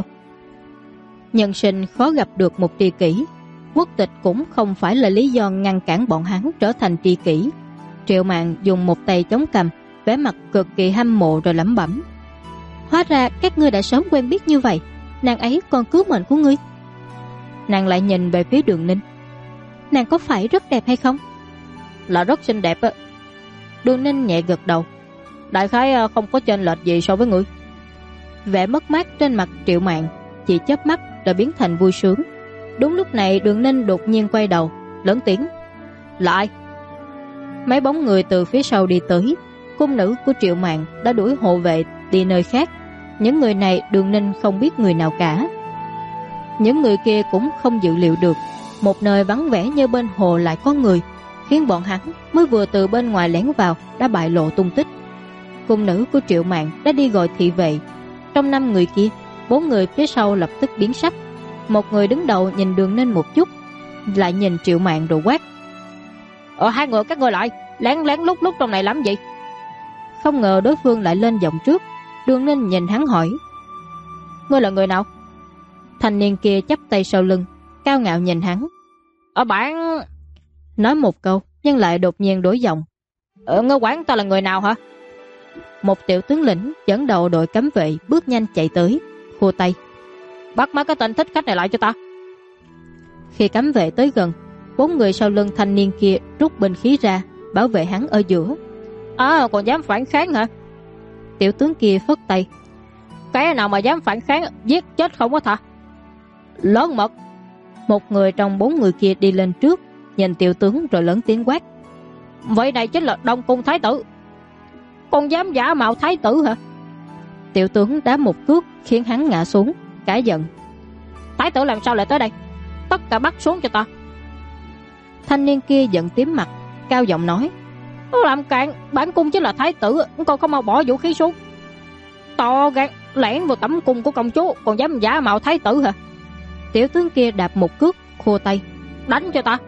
Nhân sinh khó gặp được một tri kỷ, quốc tịch cũng không phải là lý do ngăn cản bọn hắn trở thành tri kỷ. Triệu Mạn dùng một tay chống cằm, vẻ mặt cực kỳ hâm mộ rồi lẩm bẩm. Hóa ra các ngươi đã sớm quen biết như vậy. Nàng ấy còn cứu mệnh của ngươi. Nàng lại nhìn về phía Đường Ninh. Nàng có phải rất đẹp hay không? Là rất xinh đẹp á. Đường Ninh nhẹ gật đầu. Đại khái không có chênh lệch gì so với ngươi. Vẻ mất mát trên mặt Triệu Mạn chỉ chớp mắt đã biến thành vui sướng. Đúng lúc này Đường Ninh đột nhiên quay đầu, lớn tiếng. Là ai? Mấy bóng người từ phía sau đi tới. Cung nữ của Triệu Mạn đã đuổi hộ vệ đi nơi khác. Những người này Đường Ninh không biết người nào cả. Những người kia cũng không dự liệu được một nơi vắng vẻ như bên hồ lại có người, khiến bọn hắn mới vừa từ bên ngoài lén vào đã bại lộ tung tích. Cung nữ của Triệu Mạn đã đi gọi thị vệ. Trong 5 người kia, 4 người phía sau lập tức biến sắc. Một người đứng đầu nhìn Đường Ninh một chút, lại nhìn Triệu Mạn rồi quát. Hai người các ngươi lại, lén lén lút lút trong này làm gì? Không ngờ đối phương lại lên giọng trước. Đường Ninh nhìn hắn hỏi. Ngươi là người nào? Thanh niên kia chắp tay sau lưng, cao ngạo nhìn hắn. Bạn... Nói một câu, nhưng lại đột nhiên đổi giọng. Ngươi quản ta là người nào hả? Một tiểu tướng lĩnh dẫn đầu đội cấm vệ bước nhanh chạy tới, khua tay. Bắt mấy cái tên thích khách này lại cho ta. Khi cấm vệ tới gần, 4 người sau lưng thanh niên kia rút binh khí ra, bảo vệ hắn ở giữa. Còn dám phản kháng hả? Tiểu tướng kia phất tay. Cái nào mà dám phản kháng, giết chết không có tha. Lớn mật. Một người trong 4 người kia đi lên trước, nhìn tiểu tướng rồi lớn tiếng quát. Vậy này chính là Đông Cung Thái tử. Còn dám giả mạo Thái tử hả? Tiểu tướng đá một cước khiến hắn ngã xuống, cả giận. Thái tử làm sao lại tới đây? Tất cả bắt xuống cho ta. Thanh niên kia giận tím mặt, cao giọng nói. Làm cạn, bản cung chính là Thái tử, con không mau bỏ vũ khí xuống. To gan, lẻn vào tẩm cung của công chúa, còn dám giả mạo Thái tử hả? Tiểu tướng kia đạp một cước, khua tay. Đánh cho ta.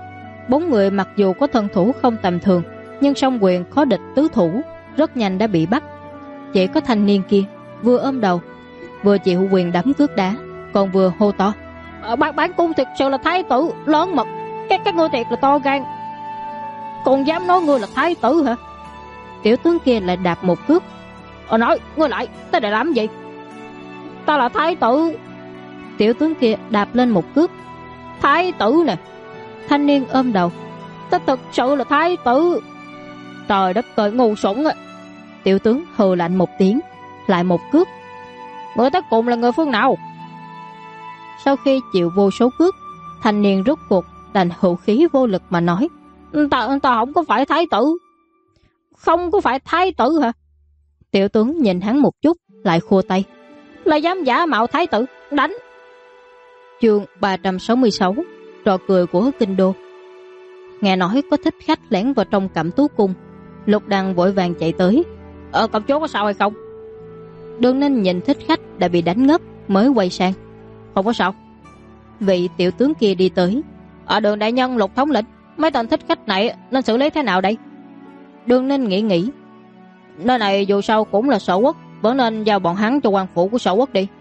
4 người mặc dù có thân thủ không tầm thường, nhưng song quyền khó địch tứ thủ, rất nhanh đã bị bắt. Chỉ có thanh niên kia vừa ôm đầu, vừa chịu quyền đấm cước đá, còn vừa hô to. Bản cung thực sự là Thái tử, lớn mật. Các ngươi thiệt là to gan, còn dám nói ngươi là Thái tử hả? Tiểu tướng kia lại đạp một cước. Nói ngươi lại, tới để làm gì? Ta là Thái tử. Tiểu tướng kia đạp lên một cước. Thái tử nè. Thanh niên ôm đầu. Ta thực sự là Thái tử. Trời đất ơi, ngu xuẩn á. Tiểu tướng hừ lạnh một tiếng, lại một cước. Người tới cùng là người phương nào? Sau khi chịu vô số cước, thanh niên rút cuộc đành hữu khí vô lực mà nói. Ta không có phải Thái tử. Không có phải Thái tử hả? Tiểu tướng nhìn hắn một chút, lại khua tay. Là dám giả mạo Thái tử, đánh. Chương 366, trò cười của kinh đô. Nghe nói có thích khách lẻn vào trong Cẩm Tú cung, Lục Đăng vội vàng chạy tới. Công chúa có sao hay không? Đường Ninh nhìn thích khách đã bị đánh ngất, mới quay sang. Không có sao. Vị tiểu tướng kia đi tới. Đường đại nhân, Lục thống lĩnh, mấy tên thích khách này nên xử lý thế nào đây? Đường Ninh nghĩ. Nơi này dù sao cũng là Sở Quốc, vẫn nên giao bọn hắn cho quan phủ của Sở Quốc đi.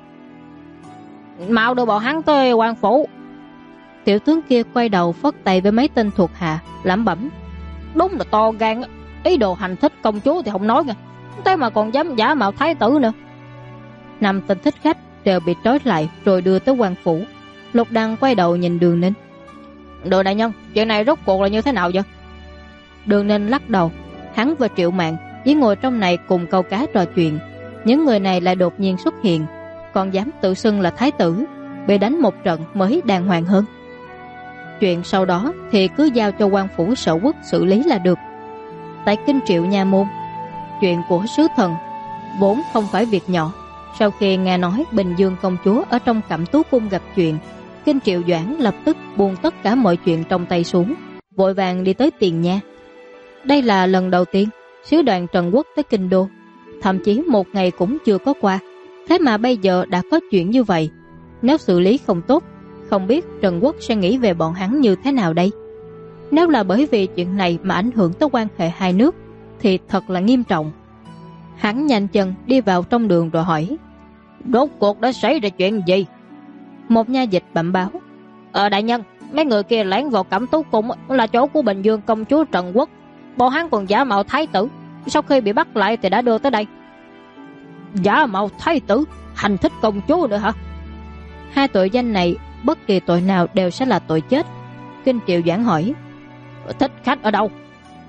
Mau đưa bọn hắn tới quan phủ. Tiểu tướng kia quay đầu phất tay với mấy tên thuộc hạ, lẩm bẩm. Đúng là to gan, ý đồ hành thích công chúa thì không nói nha, thế mà còn dám giả mạo Thái tử nữa. 5 tên thích khách đều bị trói lại rồi đưa tới quan phủ. Lục Đăng quay đầu nhìn Đường Ninh. Đường đại nhân, chuyện này rốt cuộc là như thế nào vậy? Đường Ninh lắc đầu. Hắn và Triệu Mạn chỉ ngồi trong này cùng câu cá trò chuyện. Những người này lại đột nhiên xuất hiện, còn dám tự xưng là Thái tử, bị đánh một trận mới đàng hoàng hơn. Chuyện sau đó thì cứ giao cho quan phủ Sở Quốc xử lý là được. Tại Kinh Triệu nha môn, chuyện của sứ thần vốn không phải việc nhỏ. Sau khi nghe nói Bình Dương công chúa ở trong Cẩm Tú cung gặp chuyện, Kinh Triệu Doãn lập tức buông tất cả mọi chuyện trong tay xuống, vội vàng đi tới Tiền Nha. Đây là lần đầu tiên sứ đoàn Trần Quốc tới Kinh Đô, thậm chí một ngày cũng chưa có qua. Thế mà bây giờ đã có chuyện như vậy. Nếu xử lý không tốt, không biết Trần Quốc sẽ nghĩ về bọn hắn như thế nào đây. Nếu là bởi vì chuyện này mà ảnh hưởng tới quan hệ hai nước thì thật là nghiêm trọng. Hắn nhanh chân đi vào trong đường rồi hỏi: Rốt cuộc đã xảy ra chuyện gì? Một nha dịch bẩm báo: Đại nhân, mấy người kia lẻn vào Cẩm Tú cung là chỗ của Bình Dương công chúa Trần Quốc. Bọn hắn còn giả mạo thái tử, sau khi bị bắt lại thì đã đưa tới đây. Giả mạo thái tử, hành thích công chúa nữa hả? Hai tội danh này bất kỳ tội nào đều sẽ là tội chết. Kinh Triệu Doãn hỏi: Thích khách ở đâu?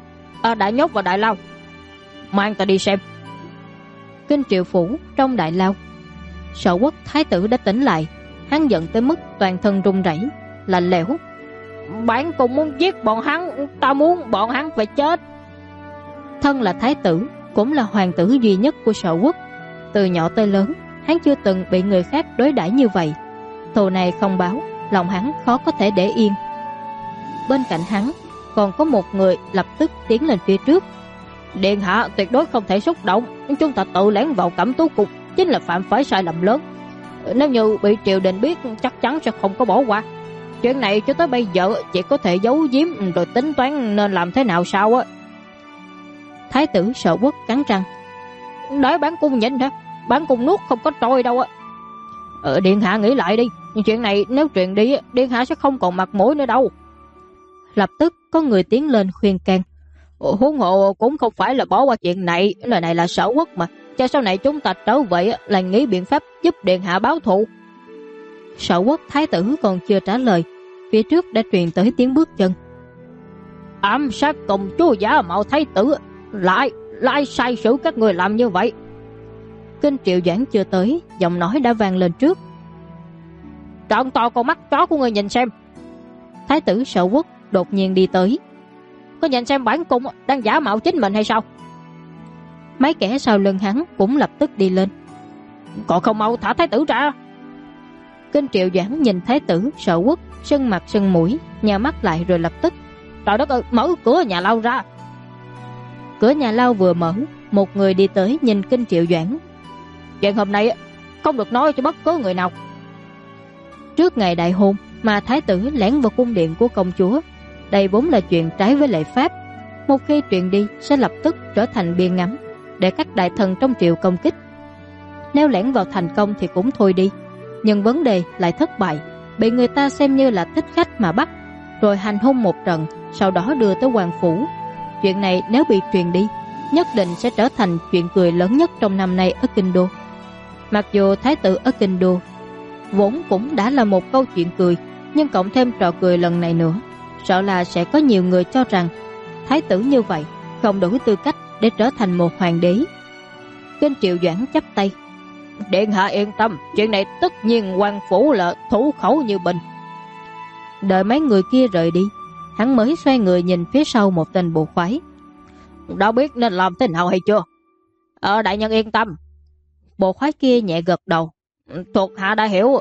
Đã nhốt vào đại lao. Mang ta đi xem. Kinh Triệu phủ trong đại lao. Sở Quốc thái tử đã tỉnh lại. Hắn giận tới mức toàn thân run rẩy, lạnh lẽo: Bản cùng muốn giết bọn hắn, ta muốn bọn hắn phải chết. Thân là thái tử, cũng là hoàng tử duy nhất của Sở Quốc. Từ nhỏ tới lớn, hắn chưa từng bị người khác đối đãi như vậy. Thù này không báo, lòng hắn khó có thể để yên. Bên cạnh hắn còn có một người lập tức tiến lên phía trước: Điện hạ tuyệt đối không thể xúc động. Chúng ta tự lẻn vào Cẩm Tú cung chính là phạm phải sai lầm lớn. Nếu như bị triều đình biết, chắc chắn sẽ không có bỏ qua. Chuyện này cho tới bây giờ chỉ có thể giấu giếm rồi tính toán nên làm thế nào sao á. Thái tử Sở Quốc cắn răng: Để bản cung nhìn hả? Bản cung nuốt không có trôi đâu á. Điện hạ nghĩ lại đi, chuyện này nếu truyền đi, điện hạ sẽ không còn mặt mũi nữa đâu. Lập tức có người tiến lên khuyên can: Huống hộ cũng không phải là bỏ qua chuyện này, lời này là Sở Quốc mà. Cho sau này chúng ta trở về là nghĩ biện pháp giúp điện hạ báo thù. Sở Quốc thái tử còn chưa trả lời, phía trước đã truyền tới tiếng bước chân. Ám sát công chúa giả mạo thái tử, lại sai sử các người làm như vậy. Kinh Triệu Doãn chưa tới, giọng nói đã vang lên trước: Trợn to con mắt chó của người nhìn xem. Thái tử Sở Quốc đột nhiên đi tới: Có nhìn xem bản cung đang giả mạo chính mình hay sao? Mấy kẻ sau lưng hắn cũng lập tức đi lên: Còn không mau thả thái tử ra. Kinh Triệu Doãn nhìn thái tử Sở Quốc sưng mặt sưng mũi, nhào mắt lại rồi lập tức: Trời đất ơi, mở cửa nhà lao ra. Cửa nhà lao vừa mở, một người đi tới nhìn Kinh Triệu Doãn: Chuyện hôm nay không được nói cho bất cứ người nào. Trước ngày đại hôn mà thái tử lẻn vào cung điện của công chúa, đây vốn là chuyện trái với lệ pháp. Một khi truyền đi sẽ lập tức trở thành bia ngắm để các đại thần trong triều công kích. Nếu lẻn vào thành công thì cũng thôi đi, nhưng vấn đề lại thất bại, bị người ta xem như là thích khách mà bắt, rồi hành hung một trận, sau đó đưa tới hoàng phủ. Chuyện này nếu bị truyền đi, nhất định sẽ trở thành chuyện cười lớn nhất trong năm nay ở Kinh Đô. Mặc dù thái tử ở Kinh Đô vốn cũng đã là một câu chuyện cười, nhưng cộng thêm trò cười lần này nữa, sợ là sẽ có nhiều người cho rằng thái tử như vậy không đủ tư cách để trở thành một hoàng đế. Kinh Triệu Doãn chắp tay: Điện hạ yên tâm, chuyện này tất nhiên hoàng phủ là thủ khẩu như bình. Đợi mấy người kia rời đi, hắn mới xoay người nhìn phía sau một tên bộ khoái: Đã biết nên làm thế nào hay chưa? Đại nhân yên tâm. Bộ khoái kia nhẹ gật đầu: Thuộc hạ đã hiểu.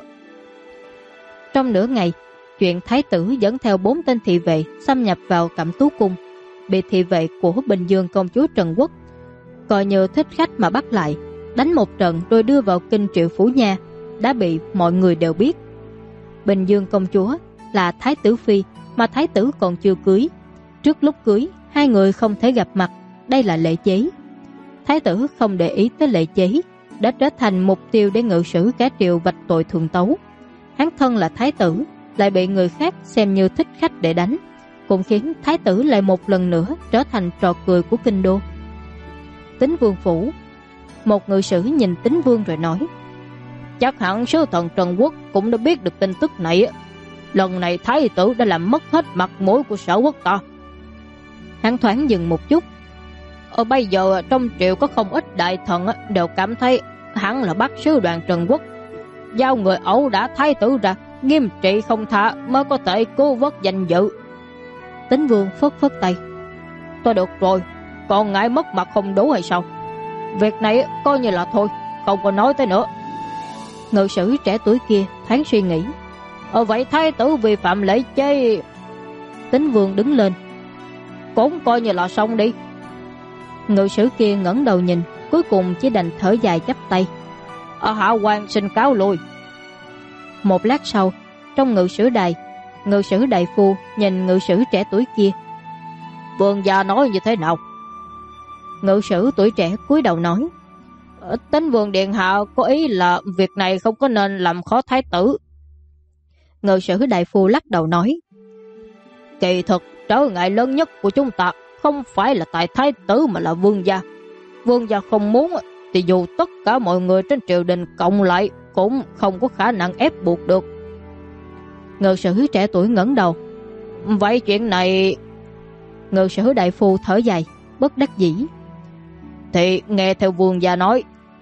Trong nửa ngày, chuyện thái tử dẫn theo 4 tên thị vệ xâm nhập vào Cẩm Tú cung, bị thị vệ của Bình Dương công chúa Trần Quốc coi như thích khách mà bắt lại, đánh một trận rồi đưa vào Kinh Triệu phủ nha, đã bị mọi người đều biết. Bình Dương công chúa là thái tử phi mà thái tử còn chưa cưới. Trước lúc cưới, hai người không thể gặp mặt, đây là lễ chế. Thái tử không để ý tới lễ chế, đã trở thành mục tiêu để ngự sử cả triều vạch tội thượng tấu. Hắn thân là thái tử, lại bị người khác xem như thích khách để đánh, cũng khiến thái tử lại một lần nữa trở thành trò cười của kinh đô. Tín Vương phủ, một ngự sử nhìn Tín Vương rồi nói: chắc hẳn sứ thần Trần Quốc cũng đã biết được tin tức này. Lần này thái tử đã làm mất hết mặt mũi của Sở Quốc ta. Hắn thoáng dừng một chút. Bây giờ trong triều có không ít đại thần đều cảm thấy hắn là bắt sứ đoàn Trần Quốc, giao người ẩu đả thái tử ra, nghiêm trị không tha mới có thể cứu vớt danh dự. Tín Vương phất phất tay. Tôi được rồi, còn ngại mất mặt không đủ hay sao? Việc này coi như là thôi, không có nói tới nữa. Ngự sử trẻ tuổi kia thoáng suy nghĩ. Vậy thái tử vi phạm lễ chế. Tín Vương đứng lên. Cũng coi như là xong đi. Ngự sử kia ngẩng đầu nhìn, cuối cùng chỉ đành thở dài chắp tay. Hạ quan xin cáo lui. Một lát sau, trong ngự sử đài, ngự sử đại phu nhìn ngự sử trẻ tuổi kia. Vương gia nói như thế nào? Ngự sử tuổi trẻ cúi đầu nói. Tín Vương điện hạ có ý là việc này không có nên làm khó thái tử. Ngự sử đại phu lắc đầu nói. Kỳ thực trở ngại lớn nhất của chúng ta không phải là tại thái tử mà là vương gia. Vương gia không muốn thì dù tất cả mọi người trên triều đình cộng lại cũng không có khả năng ép buộc được. Ngự sử trẻ tuổi ngẩng đầu. Vậy chuyện này... Ngự sử đại phu thở dài, bất đắc dĩ. Thì nghe theo vương gia nói.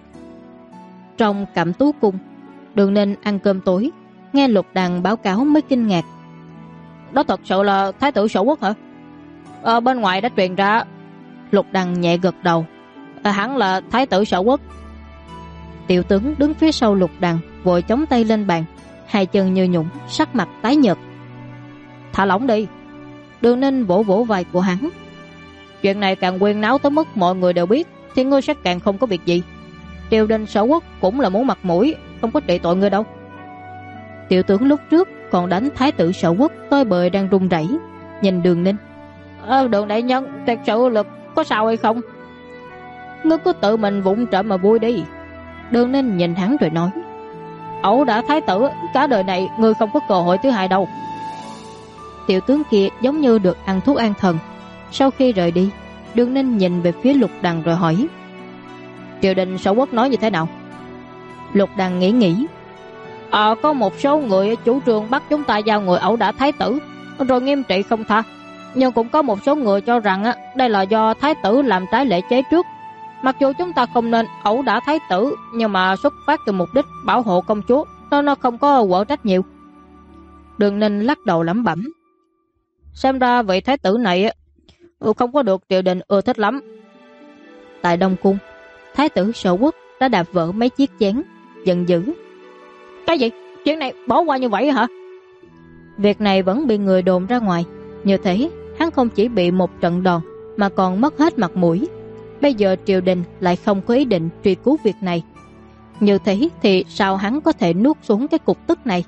Trong Cẩm Tú cung, Đường Ninh ăn cơm tối, nghe Lục Đằng báo cáo mới kinh ngạc. Đó thật sự là thái tử Sở Quốc hả? Bên ngoài đã truyền ra. Lục Đằng nhẹ gật đầu. Hẳn là thái tử Sở Quốc. Tiểu tướng đứng phía sau Lục Đằng vội chống tay lên bàn, hai chân như nhũng, sắc mặt tái nhợt. Thả lỏng đi. Đường Ninh vỗ vỗ vai của hắn. Chuyện này càng quyên náo tới mức mọi người đều biết thì ngươi sẽ càng không có việc gì. Triều đình Sở Quốc cũng là muốn mặt mũi, không có trị tội ngươi đâu. Tiểu tướng lúc trước còn đánh thái tử Sở Quốc tôi bời đang run rẩy, nhìn Đường Ninh. Đường đại nhân, thật sự lực có sao hay không? Ngươi cứ tự mình vụng trộm mà vui đi. Đường Ninh nhìn hắn rồi nói. Ẩu đã thái tử, cả đời này ngươi không có cơ hội thứ hai đâu. Tiểu tướng kia giống như được ăn thuốc an thần. Sau khi rời đi, Đường Ninh nhìn về phía Lục Đằng rồi hỏi. Triều đình Sở Quốc nói như thế nào? Lục Đằng nghĩ. Có một số người chủ trương bắt chúng ta giao người ẩu đả thái tử rồi nghiêm trị không tha. Nhưng cũng có một số người cho rằng đây là do thái tử làm trái lễ chế trước. Mặc dù chúng ta không nên ẩu đả thái tử, nhưng mà xuất phát từ mục đích bảo hộ công chúa, nên nó không có quở trách nhiều. Đường Ninh lắc đầu lẩm bẩm. Xem ra vị thái tử này không có được triều đình ưa thích lắm. Tại Đông Cung, thái tử Sở Quốc đã đạp vỡ mấy chiếc chén, giận dữ. Cái gì? Chuyện này bỏ qua như vậy hả? Việc này vẫn bị người đồn ra ngoài. Như thế, hắn không chỉ bị một trận đòn mà còn mất hết mặt mũi. Bây giờ triều đình lại không có ý định truy cứu việc này. Như thế thì sao hắn có thể nuốt xuống cái cục tức này?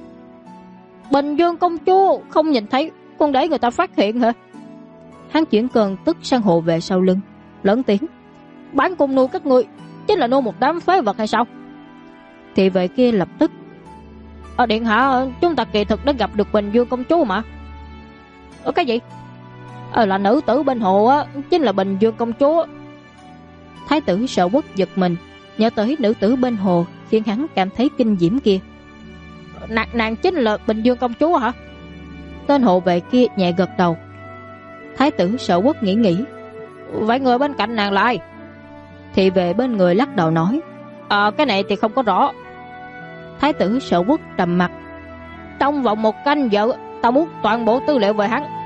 Bình Dương công chúa không nhìn thấy, còn để người ta phát hiện hả? Hắn chuyển cơn tức sang hộ vệ sau lưng, lớn tiếng. Bán cung nuôi các ngươi chính là nuôi một đám phế vật hay sao? Thị vệ kia lập tức. Điện hạ, chúng ta kỳ thực đã gặp được Bình Dương công chúa mà. Cái gì? Là nữ tử bên hồ chính là Bình Dương công chúa. Thái tử Sở Quốc giật mình, nhớ tới nữ tử bên hồ khiến hắn cảm thấy kinh diễm kia. Nàng chính là Bình Dương công chúa hả? Tên hộ vệ kia nhẹ gật đầu. Thái tử Sở Quốc nghĩ. Vậy người bên cạnh nàng là ai? Thị vệ bên người lắc đầu nói. Cái này thì không có rõ. Thái tử Sở Quốc trầm mặt. Trong vòng 1 canh giờ, ta muốn toàn bộ tư liệu về hắn.